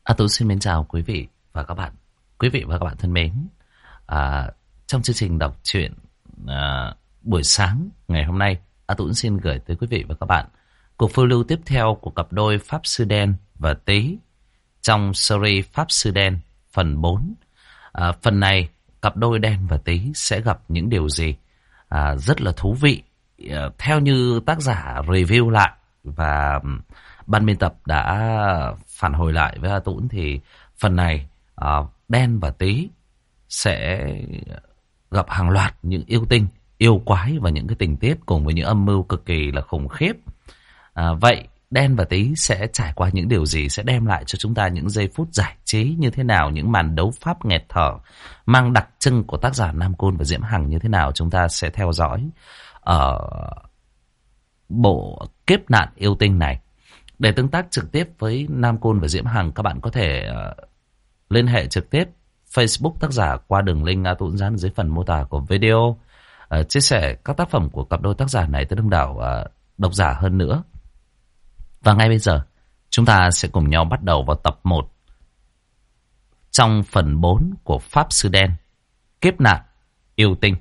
Tú xin mến chào quý vị và các bạn. Quý vị và các bạn thân mến, trong chương trình đọc truyện buổi sáng ngày hôm nay, Tú xin gửi tới quý vị và các bạn cuộc phiêu lưu tiếp theo của cặp đôi Pháp Sư Đen và Tý trong series Pháp Sư Đen phần 4. Phần này, cặp đôi Đen và Tý sẽ gặp những điều gì rất là thú vị. Theo như tác giả review lại và ban biên tập đã phản hồi lại với A Tũng thì phần này Đen và Tý sẽ gặp hàng loạt những yêu tinh, yêu quái và những cái tình tiết cùng với những âm mưu cực kỳ là khủng khiếp. Vậy Đen và Tý sẽ trải qua những điều gì, sẽ đem lại cho chúng ta những giây phút giải trí như thế nào, những màn đấu pháp nghẹt thở mang đặc trưng của tác giả Nam Côn và Diễm Hằng như thế nào, chúng ta sẽ theo dõi ở bộ Kiếp Nạn Yêu Tinh này. Để tương tác trực tiếp với Nam Côn và Diễm Hằng, các bạn có thể liên hệ trực tiếp Facebook tác giả qua đường link A Tũng dán dưới phần mô tả của video, chia sẻ các tác phẩm của cặp đôi tác giả này tới đông đảo độc giả hơn nữa. Và ngay bây giờ, chúng ta sẽ cùng nhau bắt đầu vào tập 1 trong phần 4 của Pháp Sư Đen, Kiếp Nạn Yêu Tinh.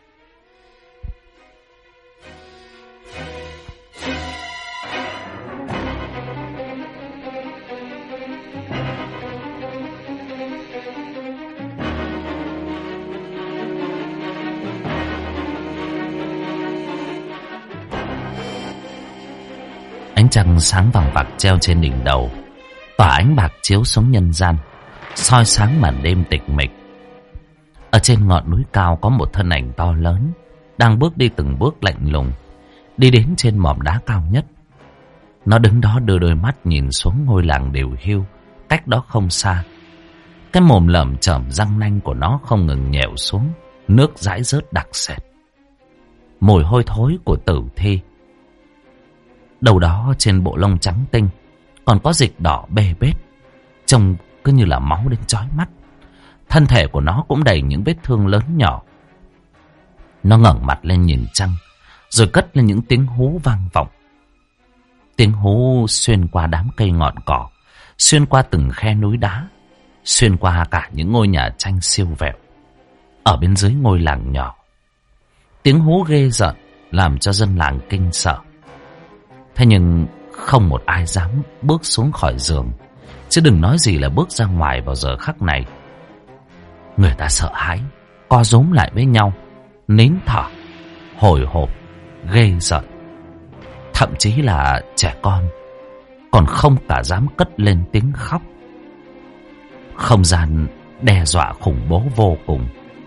Ánh trăng sáng vàng vặc treo trên đỉnh đầu, tỏa ánh bạc chiếu xuống nhân gian, soi sáng màn đêm tịch mịch. Ở trên ngọn núi cao có một thân ảnh to lớn, đang bước đi từng bước lạnh lùng, đi đến trên mỏm đá cao nhất. Nó đứng đó đưa đôi mắt nhìn xuống ngôi làng điều hiu cách đó không xa. Cái mồm lởm chởm răng nanh của nó không ngừng nhèo xuống, nước dãi rớt đặc sệt. Mùi hôi thối của tử thi. Đầu đó trên bộ lông trắng tinh còn có dịch đỏ bê bết, trông cứ như là máu đến chói mắt. Thân thể của nó cũng đầy những vết thương lớn nhỏ. Nó ngẩng mặt lên nhìn trăng, rồi cất lên những tiếng hú vang vọng. Tiếng hú xuyên qua đám cây ngọn cỏ, xuyên qua từng khe núi đá, xuyên qua cả những ngôi nhà tranh siêu vẹo ở bên dưới ngôi làng nhỏ. Tiếng hú ghê rợn làm cho dân làng kinh sợ. Thế nhưng không một ai dám bước xuống khỏi giường, chứ đừng nói gì là bước ra ngoài vào giờ khắc này. Người ta sợ hãi, co rúm lại với nhau, nín thở, hồi hộp, ghê rợn. Thậm chí là trẻ con còn không cả dám cất lên tiếng khóc. Không gian đe dọa khủng bố vô cùng.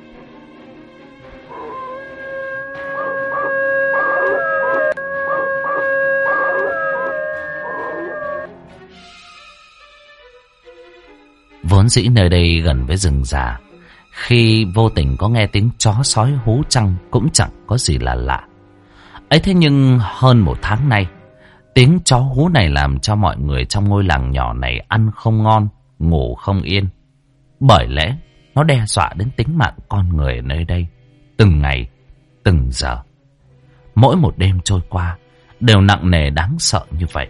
Vốn dĩ nơi đây gần với rừng già, khi vô tình có nghe tiếng chó sói hú chăng cũng chẳng có gì là lạ. Ấy thế nhưng hơn một tháng nay, tiếng chó hú này làm cho mọi người trong ngôi làng nhỏ này ăn không ngon, ngủ không yên. Bởi lẽ nó đe dọa đến tính mạng con người ở nơi đây, từng ngày, từng giờ. Mỗi một đêm trôi qua đều nặng nề đáng sợ như vậy.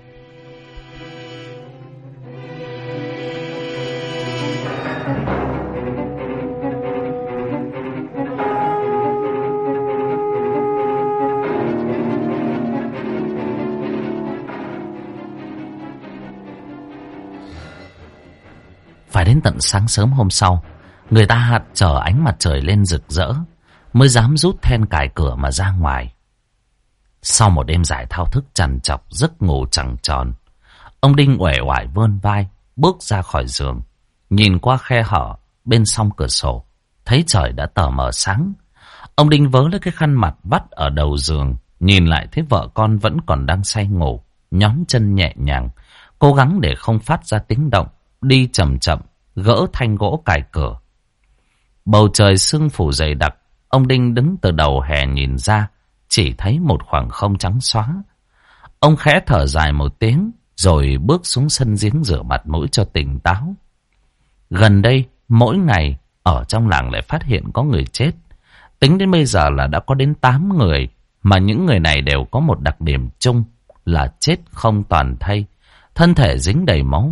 Phải đến tận sáng sớm hôm sau, người ta chờ ánh mặt trời lên rực rỡ mới dám rút then cài cửa mà ra ngoài. Sau một đêm dài thao thức trằn trọc, giấc ngủ trăng tròn, ông Đinh uể oải vươn vai bước ra khỏi giường, nhìn qua khe hở bên song cửa sổ, thấy trời đã tờ mờ sáng. Ông Đinh vớ lấy cái khăn mặt vắt ở đầu giường, nhìn lại thấy vợ con vẫn còn đang say ngủ, nhón chân nhẹ nhàng, cố gắng để không phát ra tiếng động, đi chậm chậm gỡ thanh gỗ cài cửa. Bầu trời sương phủ dày đặc, ông Đinh đứng từ đầu hè nhìn ra, chỉ thấy một khoảng không trắng xóa. Ông khẽ thở dài một tiếng, rồi bước xuống sân giếng rửa mặt mũi cho tỉnh táo. Gần đây, mỗi ngày ở trong làng lại phát hiện có người chết. Tính đến bây giờ là đã có đến 8 người, mà những người này đều có một đặc điểm chung là chết không toàn thây, thân thể dính đầy máu me,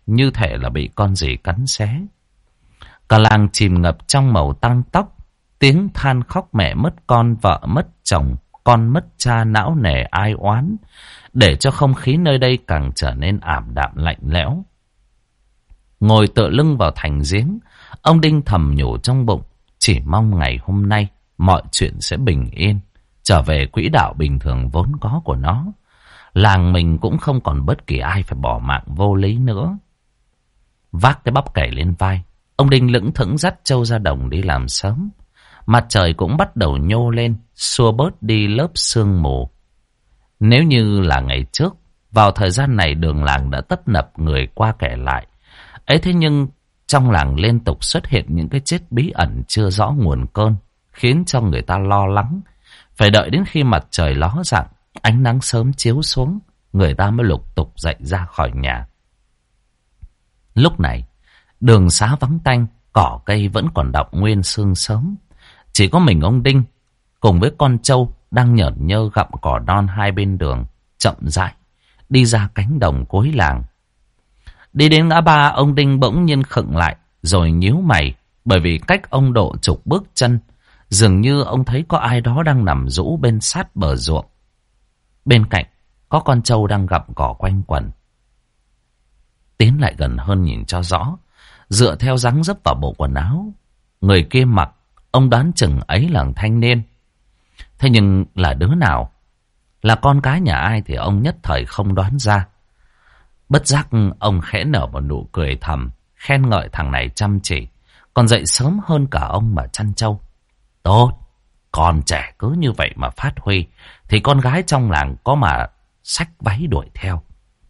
như thể là bị con gì cắn xé. Cả làng chìm ngập trong màu tang tóc, tiếng than khóc mẹ mất con, vợ mất chồng, con mất cha, não nề ai oán, để cho không khí nơi đây càng trở nên ảm đạm lạnh lẽo. Ngồi tựa lưng vào thành giếng, ông Đinh thầm nhủ trong bụng, chỉ mong ngày hôm nay mọi chuyện sẽ bình yên, trở về quỹ đạo bình thường vốn có của nó. Làng mình cũng không còn bất kỳ ai phải bỏ mạng vô lý nữa. Vác cái bắp cày lên vai, ông Đinh lững thững dắt trâu ra đồng đi làm sớm. Mặt trời cũng bắt đầu nhô lên, xua bớt đi lớp sương mù. Nếu như là ngày trước, vào thời gian này đường làng đã tấp nập người qua kẻ lại. Ấy thế nhưng trong làng liên tục xuất hiện những cái chết bí ẩn chưa rõ nguồn cơn, khiến cho người ta lo lắng. Phải đợi đến khi mặt trời ló dạng, ánh nắng sớm chiếu xuống, người ta mới lục tục dậy ra khỏi nhà. Lúc này, đường xá vắng tanh, cỏ cây vẫn còn đọng nguyên sương sớm. Chỉ có mình ông Đinh cùng với con trâu đang nhởn nhơ gặm cỏ non hai bên đường, chậm rãi đi ra cánh đồng cuối làng. Đi đến ngã ba, ông Đinh bỗng nhiên khựng lại, rồi nhíu mày, bởi vì cách ông độ chục bước chân, dường như ông thấy có ai đó đang nằm rũ bên sát bờ ruộng. Bên cạnh có con trâu đang gặm cỏ quanh quẩn. Tiến lại gần hơn nhìn cho rõ, dựa theo dáng dấp vào bộ quần áo người kia mặc, ông đoán chừng ấy là thanh niên. Thế nhưng là đứa nào, là con cái nhà ai thì ông nhất thời không đoán ra. Bất giác ông khẽ nở một nụ cười thầm, khen ngợi thằng này chăm chỉ, còn dậy sớm hơn cả ông mà chăn trâu. Tốt, con trẻ cứ như vậy mà phát huy, thì con gái trong làng có mà xách váy đuổi theo.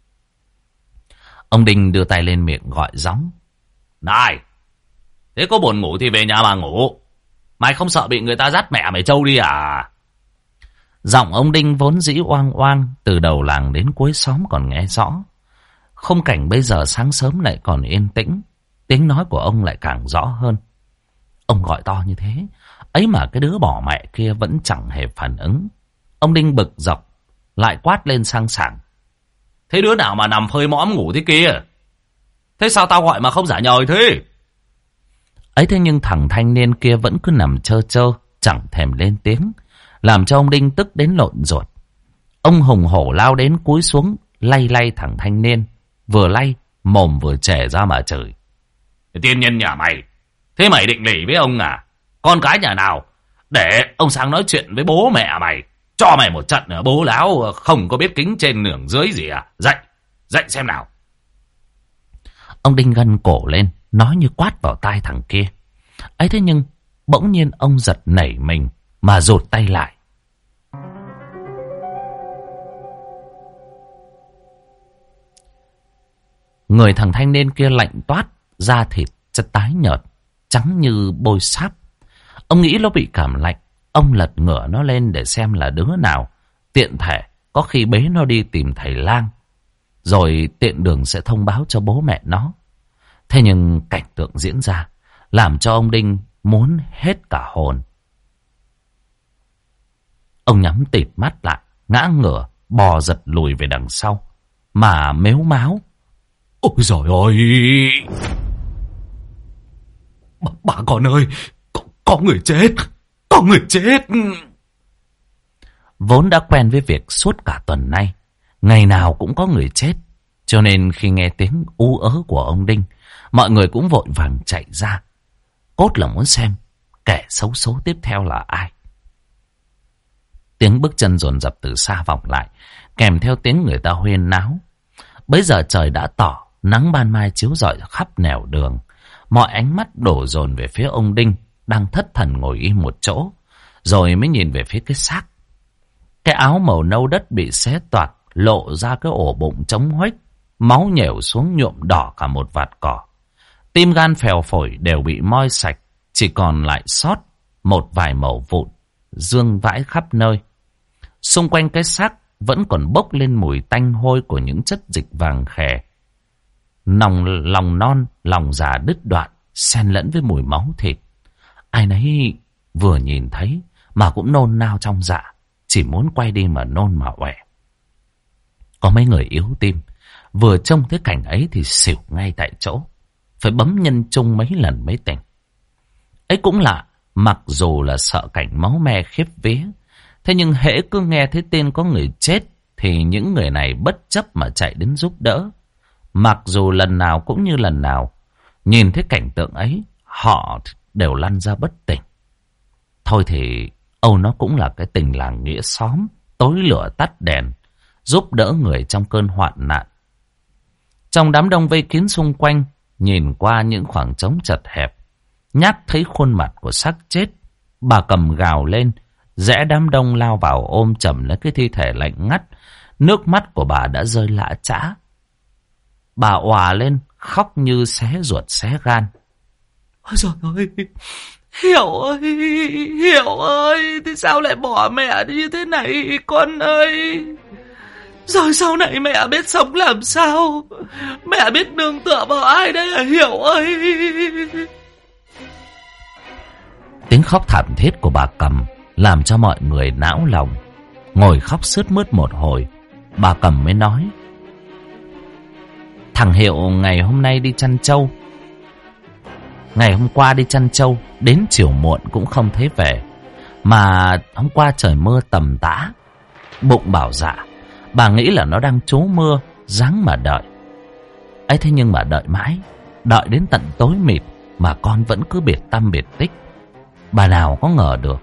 Ông Đinh đưa tay lên miệng gọi gióng. Này, thế có buồn ngủ thì về nhà mà ngủ. Mày không sợ bị người ta dắt mẹ mày trâu đi à? Giọng ông Đinh vốn dĩ oang oang, từ đầu làng đến cuối xóm còn nghe rõ. Khung cảnh bây giờ sáng sớm lại còn yên tĩnh, tiếng nói của ông lại càng rõ hơn. Ông gọi to như thế, ấy mà cái đứa bỏ mẹ kia vẫn chẳng hề phản ứng. Ông Đinh bực dọc, lại quát lên sang sảng. Thế đứa nào mà nằm phơi mõm ngủ thế kia? Thế sao tao gọi mà không giả nhời thế? Ấy thế nhưng thằng thanh niên kia vẫn cứ nằm chơ chơ, chẳng thèm lên tiếng, làm cho ông Đinh tức đến lộn ruột. Ông hùng hổ lao đến cúi xuống, lay lay thằng thanh niên, vừa lay mồm vừa chẻ ra mà chửi. Tiên nhân nhà mày, thế mày định lỉ với ông à? Con cái nhà nào để ông sang nói chuyện với bố mẹ mày, cho mày một trận bố láo không có biết kính trên nưởng dưới gì à? Dậy xem nào. Ông Đinh gân cổ lên, nói như quát vào tai thằng kia. Ấy thế nhưng bỗng nhiên ông giật nảy mình mà rụt tay lại. Người thằng thanh niên kia lạnh toát, da thịt chất tái nhợt, trắng như bôi sáp. Ông nghĩ nó bị cảm lạnh, ông lật ngửa nó lên để xem là đứa nào, tiện thể có khi bế nó đi tìm thầy lang, rồi tiện đường sẽ thông báo cho bố mẹ nó. Thế nhưng cảnh tượng diễn ra làm cho ông Đinh muốn hết cả hồn. Ông nhắm tịt mắt lại, ngã ngửa, bò giật lùi về đằng sau, mà mếu máo. Ôi giời ơi! Bà con ơi! Có người chết! Có người chết! Vốn đã quen với việc suốt cả tuần nay, ngày nào cũng có người chết, cho nên khi nghe tiếng ú ớ của ông Đinh, mọi người cũng vội vàng chạy ra, cốt là muốn xem kẻ xấu số tiếp theo là ai. Tiếng bước chân dồn dập từ xa vọng lại, kèm theo tiếng người ta huyên náo. Bấy giờ trời đã tỏ, nắng ban mai chiếu rọi khắp nẻo đường. Mọi ánh mắt đổ dồn về phía ông Đinh đang thất thần ngồi im một chỗ, rồi mới nhìn về phía cái xác. Cái áo màu nâu đất bị xé toạc, lộ ra cái ổ bụng trống huếch, máu nhểu xuống nhuộm đỏ cả một vạt cỏ. Tim gan phèo phổi đều bị moi sạch, chỉ còn lại sót một vài mẩu vụn vương vãi khắp nơi. Xung quanh cái xác vẫn còn bốc lên mùi tanh hôi của những chất dịch vàng khè. Lòng non, lòng già đứt đoạn, xen lẫn với mùi máu thịt. Ai nấy vừa nhìn thấy mà cũng nôn nao trong dạ, chỉ muốn quay đi mà nôn mà ọe. Có mấy người yếu tim vừa trông thấy cảnh ấy thì xỉu ngay tại chỗ, phải bấm nhân trung mấy lần mới tỉnh. Ấy cũng lạ, mặc dù là sợ cảnh máu me khiếp vía, thế nhưng hễ cứ nghe thấy tên có người chết thì những người này bất chấp mà chạy đến giúp đỡ. Mặc dù lần nào cũng như lần nào, nhìn thấy cảnh tượng ấy, họ đều lăn ra bất tỉnh. Thôi thì âu nó cũng là cái tình làng nghĩa xóm, tối lửa tắt đèn, giúp đỡ người trong cơn hoạn nạn. Trong đám đông vây kín xung quanh, nhìn qua những khoảng trống chật hẹp, nhắc thấy khuôn mặt của xác chết, bà Cầm gào lên, rẽ đám đông lao vào ôm chầm lấy cái thi thể lạnh ngắt. Nước mắt của bà đã rơi lã chã. Bà òa lên, khóc như xé ruột xé gan. Ôi trời ơi, Hiểu ơi, Hiểu ơi, thì sao lại bỏ mẹ đi như thế này, con ơi? Rồi sau này mẹ biết sống làm sao? Mẹ biết nương tựa vào ai đây à Hiểu ơi? Tiếng khóc thảm thiết của bà Cầm làm cho mọi người não lòng. Ngồi khóc sướt mướt một hồi, bà Cầm mới nói: thằng Hiệu ngày hôm nay đi chăn trâu. Ngày hôm qua đi chăn trâu, đến chiều muộn cũng không thấy về. Mà hôm qua trời mưa tầm tã. Bụng bảo dạ, bà nghĩ là nó đang trú mưa, ráng mà đợi. Ấy thế nhưng mà đợi mãi, đợi đến tận tối mịt mà con vẫn cứ biệt tăm biệt tích. Bà nào có ngờ được.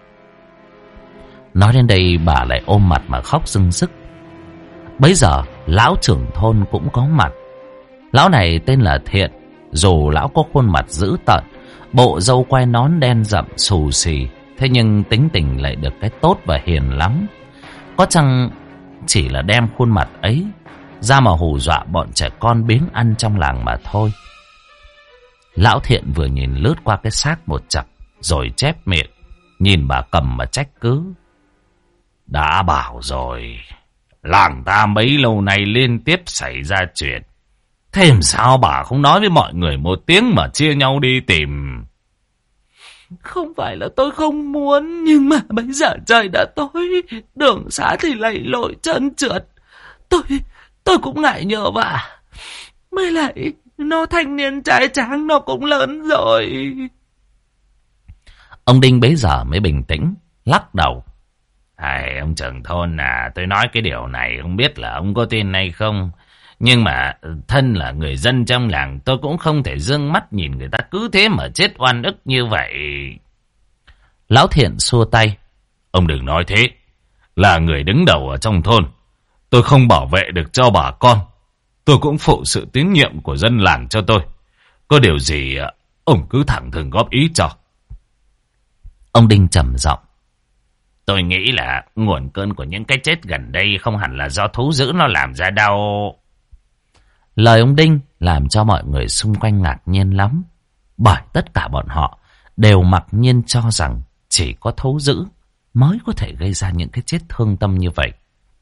Nói đến đây bà lại ôm mặt mà khóc rưng rức. Bấy giờ lão trưởng thôn cũng có mặt. Lão này tên là Thiện. Dù lão có khuôn mặt dữ tợn, bộ râu quai nón đen rậm xù xì, thế nhưng tính tình lại được cái tốt và hiền lắm. Có chăng chỉ là đem khuôn mặt ấy ra mà hù dọa bọn trẻ con biếng ăn trong làng mà thôi. Lão Thiện vừa nhìn lướt qua cái xác một chặp, rồi chép miệng nhìn bà Cầm mà trách cứ: đã bảo rồi, làng ta mấy lâu nay liên tiếp xảy ra chuyện, thế làm sao bà không nói với mọi người một tiếng mà chia nhau đi tìm? Không phải là tôi không muốn, nhưng mà bây giờ trời đã tối, đường xá thì lầy lội trơn trượt. Tôi cũng ngại nhờ vả. Mới lại, nó thanh niên trai tráng, nó cũng lớn rồi. Ông Đinh bấy giờ mới bình tĩnh, lắc đầu: ông trưởng thôn à, tôi nói cái điều này không biết là ông có tin hay không, nhưng mà thân là người dân trong làng, tôi cũng không thể dương mắt nhìn người ta cứ thế mà chết oan ức như vậy. Lão Thiện xua tay: ông đừng nói thế. Là người đứng đầu ở trong thôn, tôi không bảo vệ được cho bà con, tôi cũng phụ sự tín nhiệm của dân làng cho tôi. Có điều gì ông cứ thẳng thừng góp ý cho. Ông Đinh trầm giọng: tôi nghĩ là nguồn cơn của những cái chết gần đây không hẳn là do thú dữ nó làm ra đâu. Lời ông Đinh làm cho mọi người xung quanh ngạc nhiên lắm, bởi tất cả bọn họ đều mặc nhiên cho rằng chỉ có thú dữ mới có thể gây ra những cái chết thương tâm như vậy.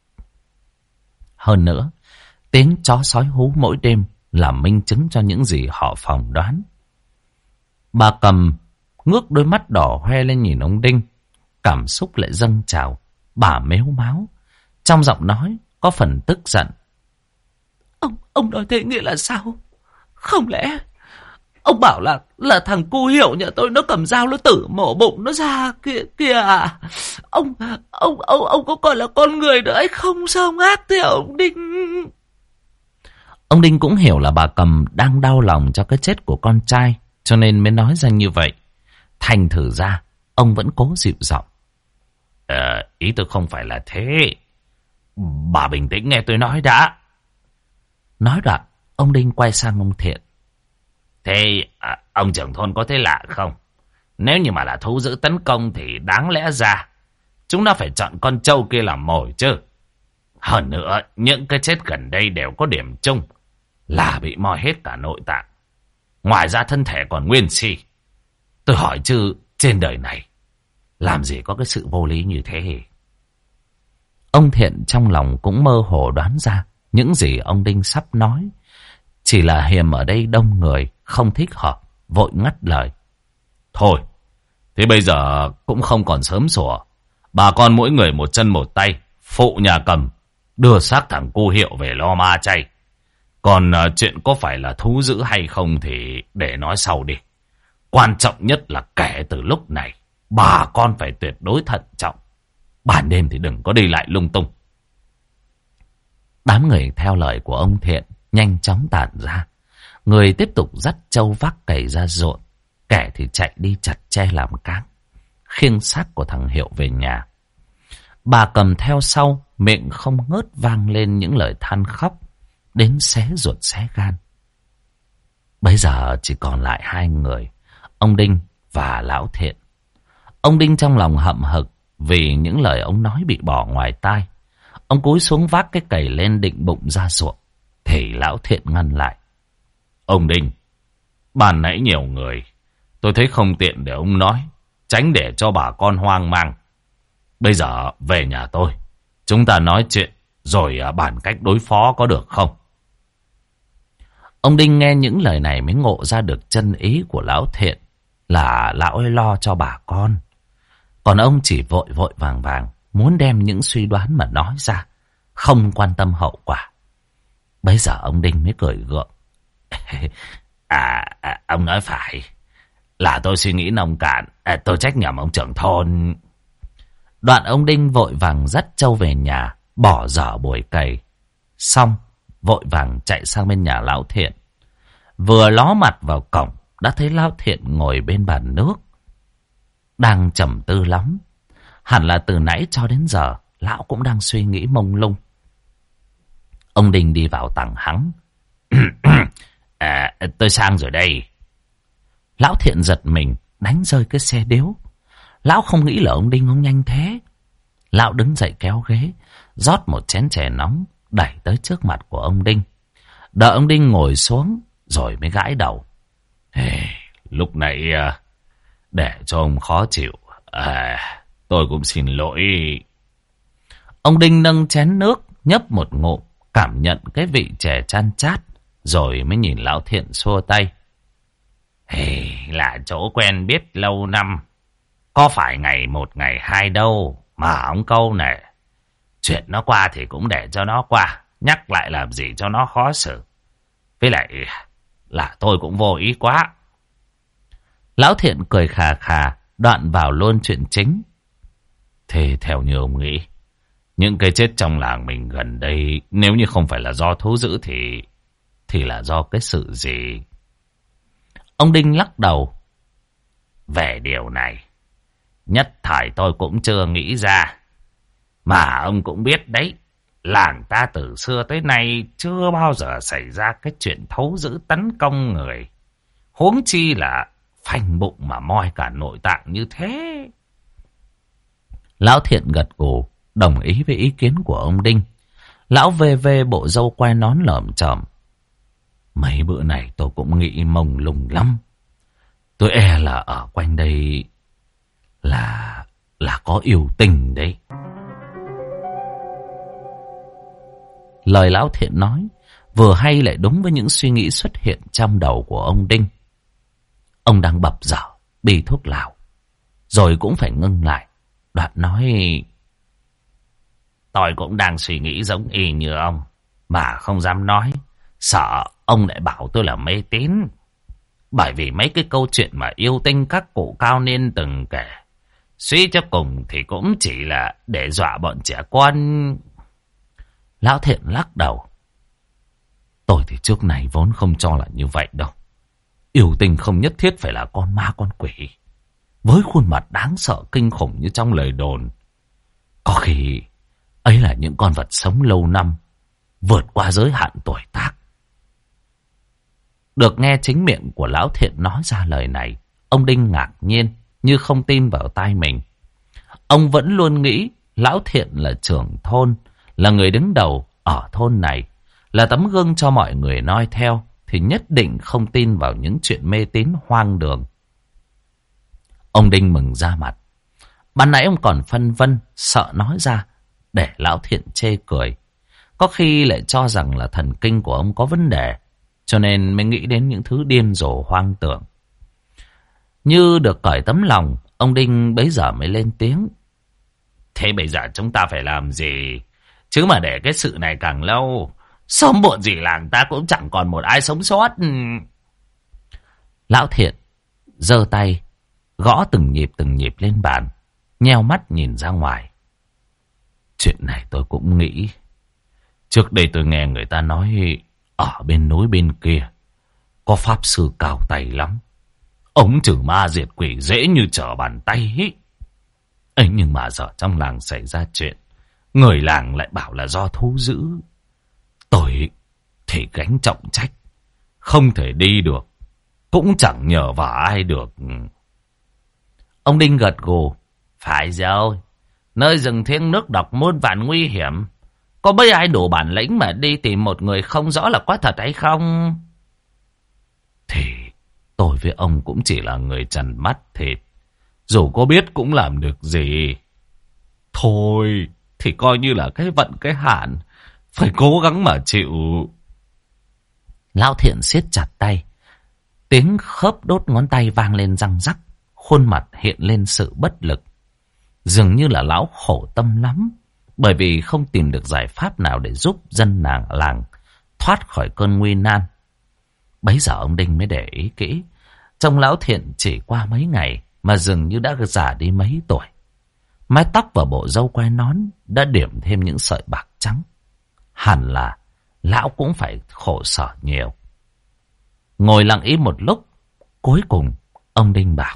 Hơn nữa, tiếng chó sói hú mỗi đêm là minh chứng cho những gì họ phỏng đoán. Bà Cầm ngước đôi mắt đỏ hoe lên nhìn ông Đinh, cảm xúc lại dâng trào. Bà mếu máo, trong giọng nói có phần tức giận: Ông nói thế nghĩa là sao? Không lẽ ông bảo là thằng cu Hiểu nhà tôi nó cầm dao nó tử mổ bụng nó ra kìa à? Ông có còn là con người nữa hay không? Sao ông ác thế ông Đinh? Ông Đinh cũng hiểu là bà Cầm đang đau lòng cho cái chết của con trai, cho nên mới nói ra như vậy. Thành thử ra ông vẫn cố dịu giọng: ý tôi không phải là thế. Bà bình tĩnh nghe tôi nói đã. Nói đoạn, ông Đinh quay sang ông Thiện: thế ông trưởng thôn có thấy lạ không? Nếu như mà là thú dữ tấn công thì đáng lẽ ra chúng nó phải chọn con trâu kia làm mồi chứ. Hơn nữa, những cái chết gần đây đều có điểm chung là bị moi hết cả nội tạng. Ngoài ra thân thể còn nguyên si. Tôi hỏi chứ, trên đời này làm gì có cái sự vô lý như thế? Ông Thiện trong lòng cũng mơ hồ đoán ra những gì ông Đinh sắp nói. Chỉ là Hiềm ở đây đông người, không thích hợp, vội ngắt lời: thôi, thế bây giờ cũng không còn sớm sủa. Bà con mỗi người một chân một tay, phụ nhà Cầm đưa xác thằng cu Hiệu về lo ma chay. Còn chuyện có phải là thú dữ hay không thì để nói sau đi. Quan trọng nhất là kể từ lúc này, bà con phải tuyệt đối thận trọng. Ban đêm thì đừng có đi lại lung tung. Đám người theo lời của ông Thiện nhanh chóng tản ra. Người tiếp tục dắt trâu vác cày ra ruộng, kẻ thì chạy đi chặt tre làm cáng, khiêng xác của thằng Hiệu về nhà. Bà Cầm theo sau, miệng không ngớt vang lên những lời than khóc đến xé ruột xé gan. Bây giờ chỉ còn lại hai người, ông Đinh và Lão Thiện. Ông Đinh trong lòng hậm hực vì những lời ông nói bị bỏ ngoài tai. Ông cúi xuống vác cái cày lên định bụng ra ruộng, thì Lão Thiện ngăn lại. Ông Đinh, ban nãy nhiều người, tôi thấy không tiện để ông nói, tránh để cho bà con hoang mang. Bây giờ về nhà tôi, chúng ta nói chuyện rồi bàn cách đối phó có được không? Ông Đinh nghe những lời này mới ngộ ra được chân ý của Lão Thiện là lão ấy lo cho bà con. Còn ông chỉ vội vội vàng vàng muốn đem những suy đoán mà nói ra, không quan tâm hậu quả. Bây giờ ông Đinh mới cười gượng. Ông nói phải, là tôi suy nghĩ nông cạn, tôi trách nhầm ông trưởng thôn. Đoạn ông Đinh vội vàng dắt trâu về nhà, bỏ dở bùi cày. Xong, vội vàng chạy sang bên nhà Lão Thiện. Vừa ló mặt vào cổng, đã thấy Lão Thiện ngồi bên bàn nước, đang trầm tư lắm. Hẳn là từ nãy cho đến giờ, lão cũng đang suy nghĩ mông lung. Ông Đinh đi vào tằng hắng. Tôi sang rồi đây. Lão Thiện giật mình, đánh rơi cái xe điếu. Lão không nghĩ là ông Đinh ông nhanh thế. Lão đứng dậy kéo ghế, rót một chén chè nóng, đẩy tới trước mặt của ông Đinh. Đợi ông Đinh ngồi xuống, rồi mới gãi đầu. Lúc nãy để cho ông khó chịu, tôi cũng xin lỗi. Ông Đinh nâng chén nước, nhấp một ngụm, cảm nhận cái vị chè chan chát, rồi mới nhìn Lão Thiện xua tay. Là chỗ quen biết lâu năm, có phải ngày một ngày hai đâu mà ông câu này. Chuyện nó qua thì cũng để cho nó qua, nhắc lại làm gì cho nó khó xử. Với lại là tôi cũng vô ý quá. Lão Thiện cười khà khà, đoạn vào luôn chuyện chính. Thế theo như ông nghĩ, những cái chết trong làng mình gần đây, nếu như không phải là do thú dữ thì là do cái sự gì? Ông Đinh lắc đầu. Về điều này, nhất thời tôi cũng chưa nghĩ ra. Mà ông cũng biết đấy, làng ta từ xưa tới nay chưa bao giờ xảy ra cái chuyện thú dữ tấn công người. Huống chi là phanh bụng mà moi cả nội tạng như thế. Lão Thiện gật gù, đồng ý với ý kiến của ông Đinh. Lão về bộ râu quai nón lởm chởm. Mấy bữa này tôi cũng nghĩ mông lung lắm. Tôi e là ở quanh đây là có yêu tình đấy. Lời Lão Thiện nói vừa hay lại đúng với những suy nghĩ xuất hiện trong đầu của ông Đinh. Ông đang bập dở bì thuốc lào, rồi cũng phải ngưng lại. Đoạn nói: Tôi cũng đang suy nghĩ giống y như ông, mà không dám nói, sợ ông lại bảo tôi là mê tín. Bởi vì mấy cái câu chuyện mà yêu tinh các cụ cao niên từng kể, suy cho cùng thì cũng chỉ là để dọa bọn trẻ con. Lão Thiện lắc đầu. Tôi thì trước này vốn không cho là như vậy đâu. Yêu tinh không nhất thiết phải là con ma con quỷ, với khuôn mặt đáng sợ kinh khủng như trong lời đồn. Có khi ấy là những con vật sống lâu năm, vượt qua giới hạn tuổi tác. Được nghe chính miệng của Lão Thiện nói ra lời này, ông Đinh ngạc nhiên như không tin vào tai mình. Ông vẫn luôn nghĩ Lão Thiện là trưởng thôn, là người đứng đầu ở thôn này, là tấm gương cho mọi người noi theo, thì nhất định không tin vào những chuyện mê tín hoang đường. Ông Đinh mừng ra mặt. Ban nãy ông còn phân vân, sợ nói ra để Lão Thiện chê cười. Có khi lại cho rằng là thần kinh của ông có vấn đề, cho nên mới nghĩ đến những thứ điên rồ hoang tưởng. Như được cởi tấm lòng, ông Đinh bấy giờ mới lên tiếng. Thế bây giờ chúng ta phải làm gì? Chứ mà để cái sự này càng lâu, Sớm muộn gì làng ta cũng chẳng còn một ai sống sót. Lão Thiện giơ tay gõ từng nhịp lên bàn, nheo mắt nhìn ra ngoài. Chuyện này tôi cũng nghĩ. Trước đây tôi nghe người ta nói ở bên núi bên kia có pháp sư cao tay lắm. Ông trừ ma diệt quỷ dễ như trở bàn tay ấy. Ấy nhưng mà giờ trong làng xảy ra chuyện, người làng lại bảo là do thú dữ. Tôi thì gánh trọng trách, không thể đi được, cũng chẳng nhờ vào ai được. Ông Đinh gật gù. Phải rồi, nơi rừng thiêng nước độc muôn vàn nguy hiểm, có mấy ai đủ bản lĩnh mà đi tìm một người không rõ là có thật hay không? Thì tôi với ông cũng chỉ là người trần mắt thịt, dù có biết cũng làm được gì. Thôi thì coi như là cái vận cái hạn, phải cố gắng mà chịu. Lão Thiện siết chặt tay, tiếng khớp đốt ngón tay vang lên răng rắc, khuôn mặt hiện lên sự bất lực. Dường như là lão khổ tâm lắm, bởi vì không tìm được giải pháp nào để giúp dân làng thoát khỏi cơn nguy nan. Bấy giờ ông Đinh mới để ý kỹ, trông lão Thiện chỉ qua mấy ngày mà dường như đã già đi mấy tuổi. Mái tóc và bộ râu quai nón đã điểm thêm những sợi bạc trắng. Hẳn là lão cũng phải khổ sở nhiều. Ngồi lặng im một lúc, cuối cùng ông Đinh bảo: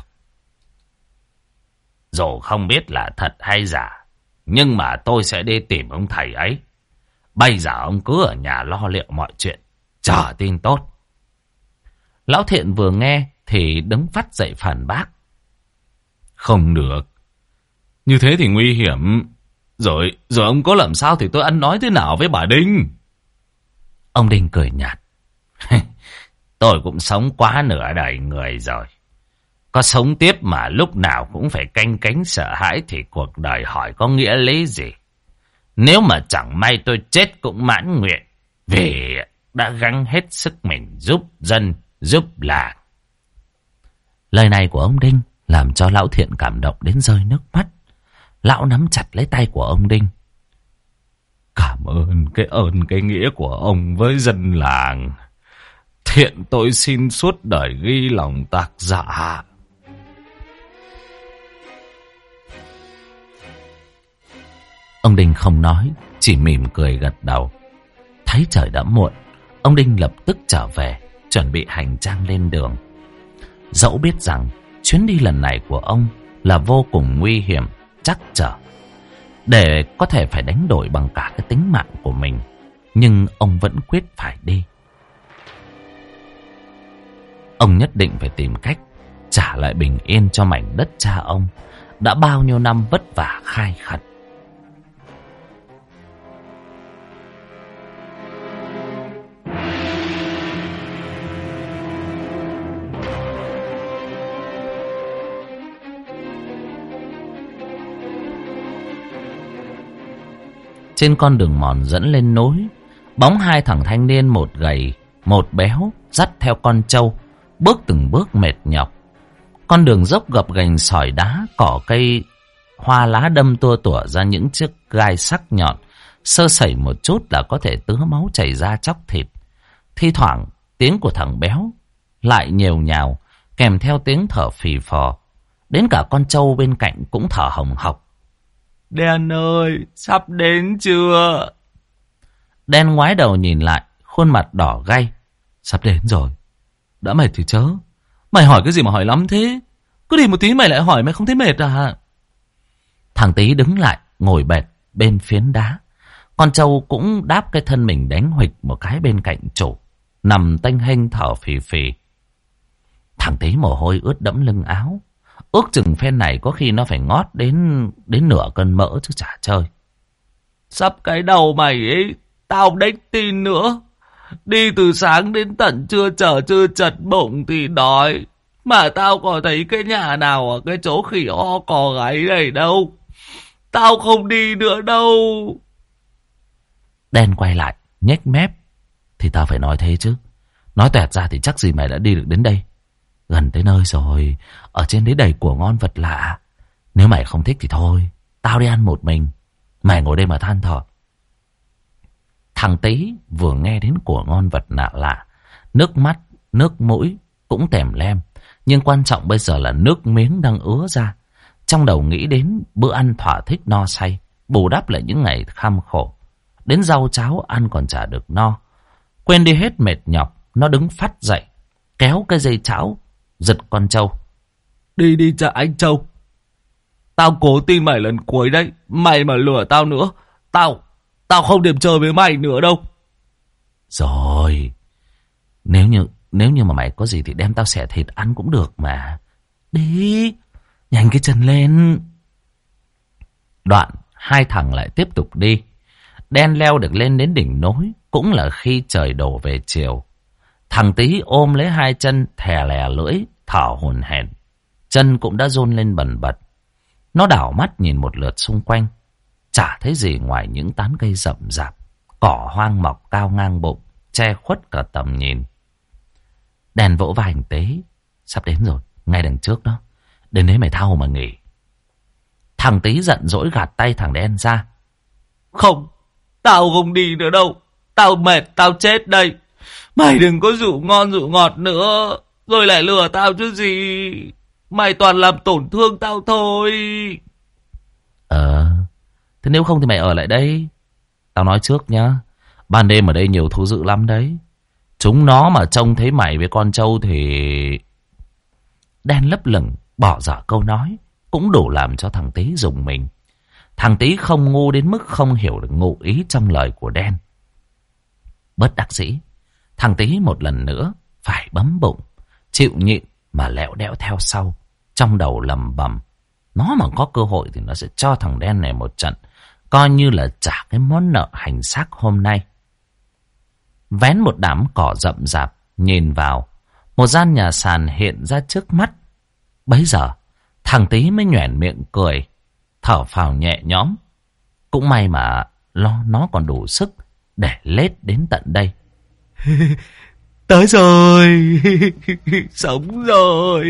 dù không biết là thật hay giả, nhưng mà tôi sẽ đi tìm ông thầy ấy. Bây giờ ông cứ ở nhà lo liệu mọi chuyện, chờ tin tốt. Lão Thiện vừa nghe thì đứng phắt dậy phản bác: không được, như thế thì nguy hiểm. Rồi ông có làm sao thì tôi ăn nói thế nào với bà Đinh? Ông Đinh cười nhạt: tôi cũng sống quá nửa đời người rồi. Có sống tiếp mà lúc nào cũng phải canh cánh sợ hãi thì cuộc đời hỏi có nghĩa lý gì? Nếu mà chẳng may tôi chết cũng mãn nguyện, vì đã gắng hết sức mình giúp dân, giúp làng. Lời này của ông Đinh làm cho lão Thiện cảm động đến rơi nước mắt. Lão nắm chặt lấy tay của ông Đinh. Cảm ơn cái ơn cái nghĩa của ông với dân làng. Thiện tôi xin suốt đời ghi lòng tạc dạ. Ông Đinh không nói, chỉ mỉm cười gật đầu. Thấy trời đã muộn, ông Đinh lập tức trở về, chuẩn bị hành trang lên đường. Dẫu biết rằng chuyến đi lần này của ông là vô cùng nguy hiểm, trắc trở, để có thể phải đánh đổi bằng cả cái tính mạng của mình, nhưng ông vẫn quyết phải đi. Ông nhất định phải tìm cách trả lại bình yên cho mảnh đất cha ông đã bao nhiêu năm vất vả khai khẩn. Trên con đường mòn dẫn lên núi, bóng hai thằng thanh niên, một gầy một béo, dắt theo con trâu, bước từng bước mệt nhọc. Con đường dốc gập ghềnh, sỏi đá, cỏ cây, hoa lá đâm tua tủa ra những chiếc gai sắc nhọn, sơ sẩy một chút là có thể tứa máu chảy ra chóc thịt. Thi thoảng tiếng của thằng béo lại nhều nhào, kèm theo tiếng thở phì phò. Đến cả con trâu bên cạnh cũng thở hồng hộc. Đen ơi, sắp đến chưa? Đen ngoái đầu nhìn lại, khuôn mặt đỏ gay. Sắp đến rồi. Đã mệt thì chớ. Mày hỏi cái gì mà hỏi lắm thế? Cứ đi một tí mày lại hỏi, mày không thấy mệt à? Thằng Tý đứng lại, ngồi bệt bên phiến đá. Con trâu cũng đáp cái thân mình đánh huỵch một cái bên cạnh chủ, nằm tênh hênh thở phì phì. Thằng Tý mồ hôi ướt đẫm lưng áo. Ước chừng phen này có khi nó phải ngót đến nửa cân mỡ chứ chả chơi. Sắp cái đầu mày ấy, tao đếch tin nữa. Đi từ sáng đến tận trưa chờ chưa chật bụng thì đói. Mà tao có thấy cái nhà nào ở cái chỗ khỉ ho cò gáy này đâu. Tao không đi nữa đâu. Đen quay lại, nhếch mép. Thì tao phải nói thế chứ. Nói toẹt ra thì chắc gì mày đã đi được đến đây. Gần tới nơi rồi, ở trên đấy đầy của ngon vật lạ. Nếu mày không thích thì thôi, tao đi ăn một mình. Mày ngồi đây mà than thở. Thằng Tý vừa nghe đến của ngon vật lạ lạ, nước mắt, nước mũi cũng tèm lem. Nhưng quan trọng bây giờ là nước miếng đang ứa ra. Trong đầu nghĩ đến bữa ăn thỏa thích no say, bù đắp lại những ngày kham khổ. Đến rau cháo ăn còn chả được no. Quên đi hết mệt nhọc, nó đứng phắt dậy, kéo cái dây cháo, giật con trâu. Đi đi cha anh Châu. Tao cố tin mày lần cuối đấy. Mày mà lừa tao nữa, Tao không điểm chơi với mày nữa đâu. Rồi, nếu như mà mày có gì thì đem tao xẻ thịt ăn cũng được mà. Đi, nhanh cái chân lên. Đoạn, hai thằng lại tiếp tục đi. Đen leo được lên đến đỉnh núi, cũng là khi trời đổ về chiều. Thằng Tý ôm lấy hai chân, thè lè lưỡi, thở hổn hển. Chân cũng đã run lên bần bật. Nó đảo mắt nhìn một lượt xung quanh, chả thấy gì ngoài những tán cây rậm rạp, cỏ hoang mọc cao ngang bụng, che khuất cả tầm nhìn. Đen vỗ vai hành Tế. Sắp đến rồi, ngay đằng trước đó. Đến đấy mày thao mà nghỉ. Thằng Tý giận dỗi gạt tay thằng Đen ra. Không, tao không đi nữa đâu. Tao mệt, tao chết đây. Mày đừng có rủ ngon rủ ngọt nữa, rồi lại lừa tao chứ gì. Mày toàn làm tổn thương tao thôi. Thế nếu không thì mày ở lại đây. Tao nói trước nhá, ban đêm ở đây nhiều thú dữ lắm đấy. Chúng nó mà trông thấy mày với con trâu thì... Đen lấp lửng bỏ dở câu nói, cũng đủ làm cho thằng Tý rùng mình. Thằng Tý không ngu đến mức không hiểu được ngụ ý trong lời của Đen. Bất đắc dĩ, thằng Tý một lần nữa phải bấm bụng, chịu nhịn mà lẹo đẽo theo sau. Trong đầu lầm bầm, nó mà có cơ hội thì nó sẽ cho thằng Đen này một trận, coi như là trả cái món nợ hành xác hôm nay. Vén một đám cỏ rậm rạp, nhìn vào, một gian nhà sàn hiện ra trước mắt. Bấy giờ, thằng Tý mới nhoẻn miệng cười, thở phào nhẹ nhõm. Cũng may mà nó còn đủ sức để lết đến tận đây. Tới rồi, sống rồi.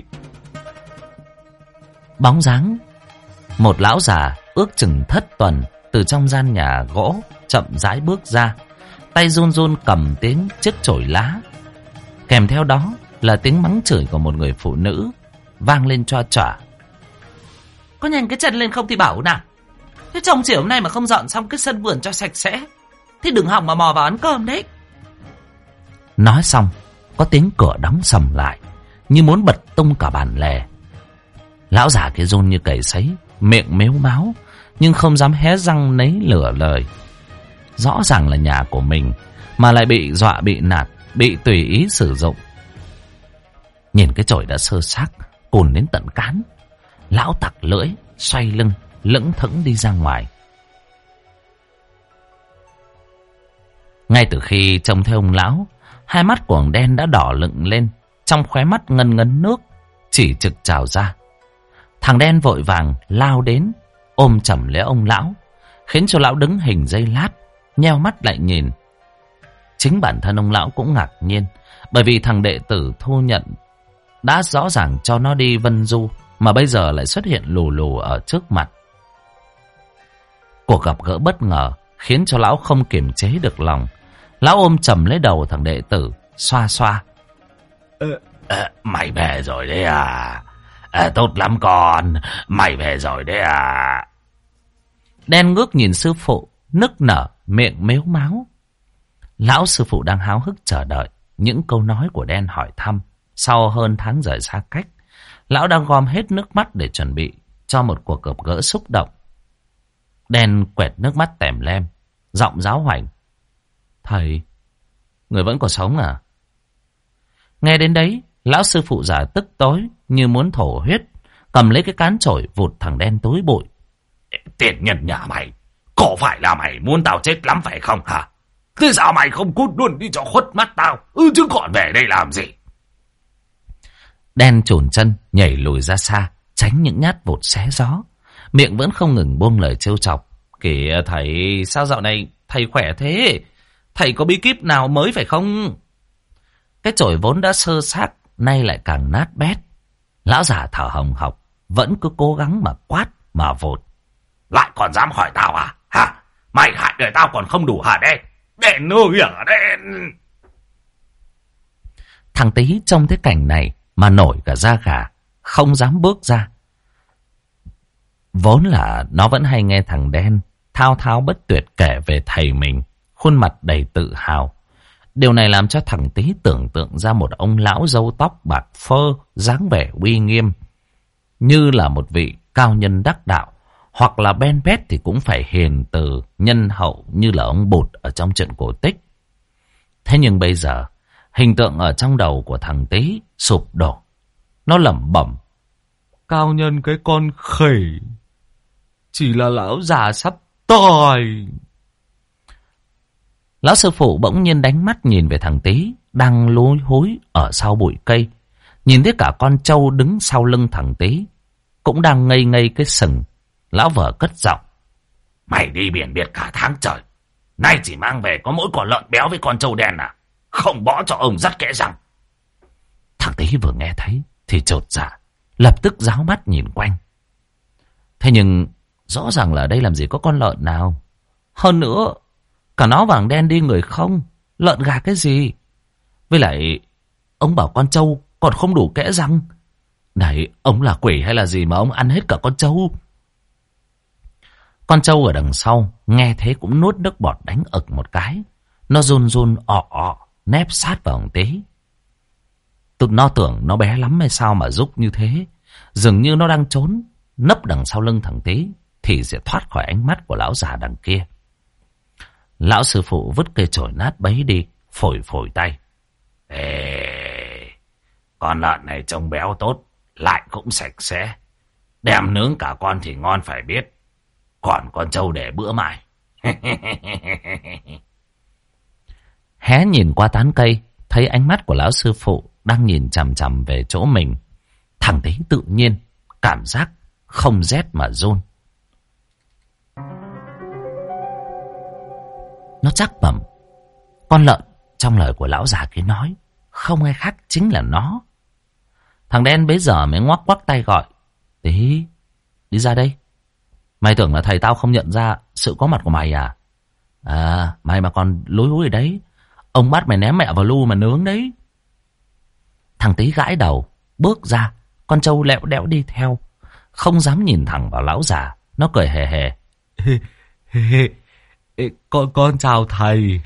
Bóng dáng một lão già ước chừng thất tuần từ trong gian nhà gỗ chậm rãi bước ra, tay run run cầm tiếng chiếc chổi lá. Kèm theo đó là tiếng mắng chửi của một người phụ nữ vang lên choa choả. Có nhanh cái chân lên không thì bảo nào. Thế trong chiều hôm nay mà không dọn xong cái sân vườn cho sạch sẽ thì đừng hòng mà mò vào ăn cơm đấy. Nói xong, có tiếng cửa đóng sầm lại, như muốn bật tung cả bàn lề. Lão già kia run như cầy sấy, miệng mếu máo, nhưng không dám hé răng nấy lửa lời. Rõ ràng là nhà của mình, mà lại bị dọa bị nạt, bị tùy ý sử dụng. Nhìn cái chổi đã sơ xác, cùn đến tận cán, lão tặc lưỡi, xoay lưng, lững thững đi ra ngoài. Ngay từ khi trông thấy ông lão, hai mắt của ông Đen đã đỏ lựng lên, trong khóe mắt ngân ngấn nước chỉ trực trào ra. Thằng Đen vội vàng lao đến, ôm chầm lấy ông lão, khiến cho lão đứng hình giây lát, nheo mắt lại nhìn. Chính bản thân ông lão cũng ngạc nhiên, bởi vì thằng đệ tử thu nhận đã rõ ràng cho nó đi vân du, mà bây giờ lại xuất hiện lù lù ở trước mặt. Cuộc gặp gỡ bất ngờ khiến cho lão không kiềm chế được lòng. Lão ôm chầm lấy đầu thằng đệ tử, xoa xoa. Mày về rồi đấy à? Tốt lắm con, mày về rồi đấy à? Đen ngước nhìn sư phụ, nức nở, miệng mếu máo. Lão sư phụ đang háo hức chờ đợi những câu nói của Đen hỏi thăm. Sau hơn tháng rời xa cách, lão đang gom hết nước mắt để chuẩn bị cho một cuộc gặp gỡ xúc động. Đen quẹt nước mắt tèm lem, giọng giáo hoành. Thầy, người vẫn còn sống à? Nghe đến đấy, lão sư phụ già tức tối như muốn thổ huyết, cầm lấy cái cán chổi vụt thằng Đen tối bụi. Tiền nhân nhà mày, có phải là mày muốn tao chết lắm phải không hả? Thế sao mày không cút luôn đi cho khuất mắt tao, chứ còn về đây làm gì? Đen chồn chân nhảy lùi ra xa, tránh những nhát vụt xé gió, miệng vẫn không ngừng buông lời trêu chọc. Kìa thầy, sao dạo này thầy khỏe thế? Thầy có bí kíp nào mới phải không? Cái chổi vốn đã sơ xác, nay lại càng nát bét. Lão già thở hồng hộc, vẫn cứ cố gắng mà quát, mà vụt. Lại còn dám hỏi tao à? Hả? Mày hại đời tao còn không đủ hả đây? Đèn ơi à đèn. Thằng Tí trông thấy cảnh này mà nổi cả da gà, không dám bước ra. Vốn là nó vẫn hay nghe thằng Đen thao thao bất tuyệt kể về thầy mình, khuôn mặt đầy tự hào. Điều này làm cho thằng Tí tưởng tượng ra một ông lão râu tóc bạc phơ, dáng vẻ uy nghiêm, như là một vị cao nhân đắc đạo, hoặc là Ben Pet thì cũng phải hiền từ, nhân hậu như là ông Bụt ở trong truyện cổ tích. Thế nhưng bây giờ, hình tượng ở trong đầu của thằng Tí sụp đổ. Nó lẩm bẩm: Cao nhân cái con khỉ, chỉ là lão già sắp tòi. Lão sư phụ bỗng nhiên đánh mắt nhìn về thằng Tí đang lúi húi ở sau bụi cây. Nhìn thấy cả con trâu đứng sau lưng thằng Tí cũng đang ngây ngây cái sừng. Lão vợ cất giọng: Mày đi biển biệt cả tháng trời, nay chỉ mang về có mỗi con lợn béo với con trâu đen à? Không bỏ cho ông dắt kẽ răng. Thằng Tí vừa nghe thấy thì chột dạ, lập tức ráo mắt nhìn quanh. Thế nhưng rõ ràng là đây làm gì có con lợn nào. Hơn nữa, cả nó và thằng Đen đi người không, lợn gà cái gì. Với lại, ông bảo con trâu còn không đủ kẽ răng. Này, ông là quỷ hay là gì mà ông ăn hết cả con trâu? Con trâu ở đằng sau, nghe thế cũng nuốt nước bọt đánh ực một cái. Nó run run nép sát vào thằng Tí. Nó tưởng nó bé lắm hay sao mà rúc như thế. Dường như nó đang trốn, nấp đằng sau lưng thằng Tí thì sẽ thoát khỏi ánh mắt của lão già đằng kia. Lão sư phụ vứt cây chổi nát bấy đi, phổi phổi tay. Ê, con lợn này trông béo tốt, lại cũng sạch sẽ. Đem nướng cả con thì ngon phải biết. Còn con trâu để bữa mai. Hé nhìn qua tán cây, thấy ánh mắt của lão sư phụ đang nhìn chằm chằm về chỗ mình. Thằng Tí tự nhiên cảm giác không rét mà run. Nó chắc bẩm con lợn trong lời của lão già kia nói không ai khác chính là nó. Thằng Đen bấy giờ mới ngoắc ngoắc tay gọi: Tí, đi ra đây. Mày tưởng là thầy tao không nhận ra sự có mặt của mày à? À, mày mà còn lúi húi ở đấy, ông bắt mày ném mẹ vào lu mà nướng đấy. Thằng Tí gãi đầu, bước ra. Con trâu lẹo đẽo đi theo, không dám nhìn thẳng vào lão già. Nó cười hề hề. Con chào thầy.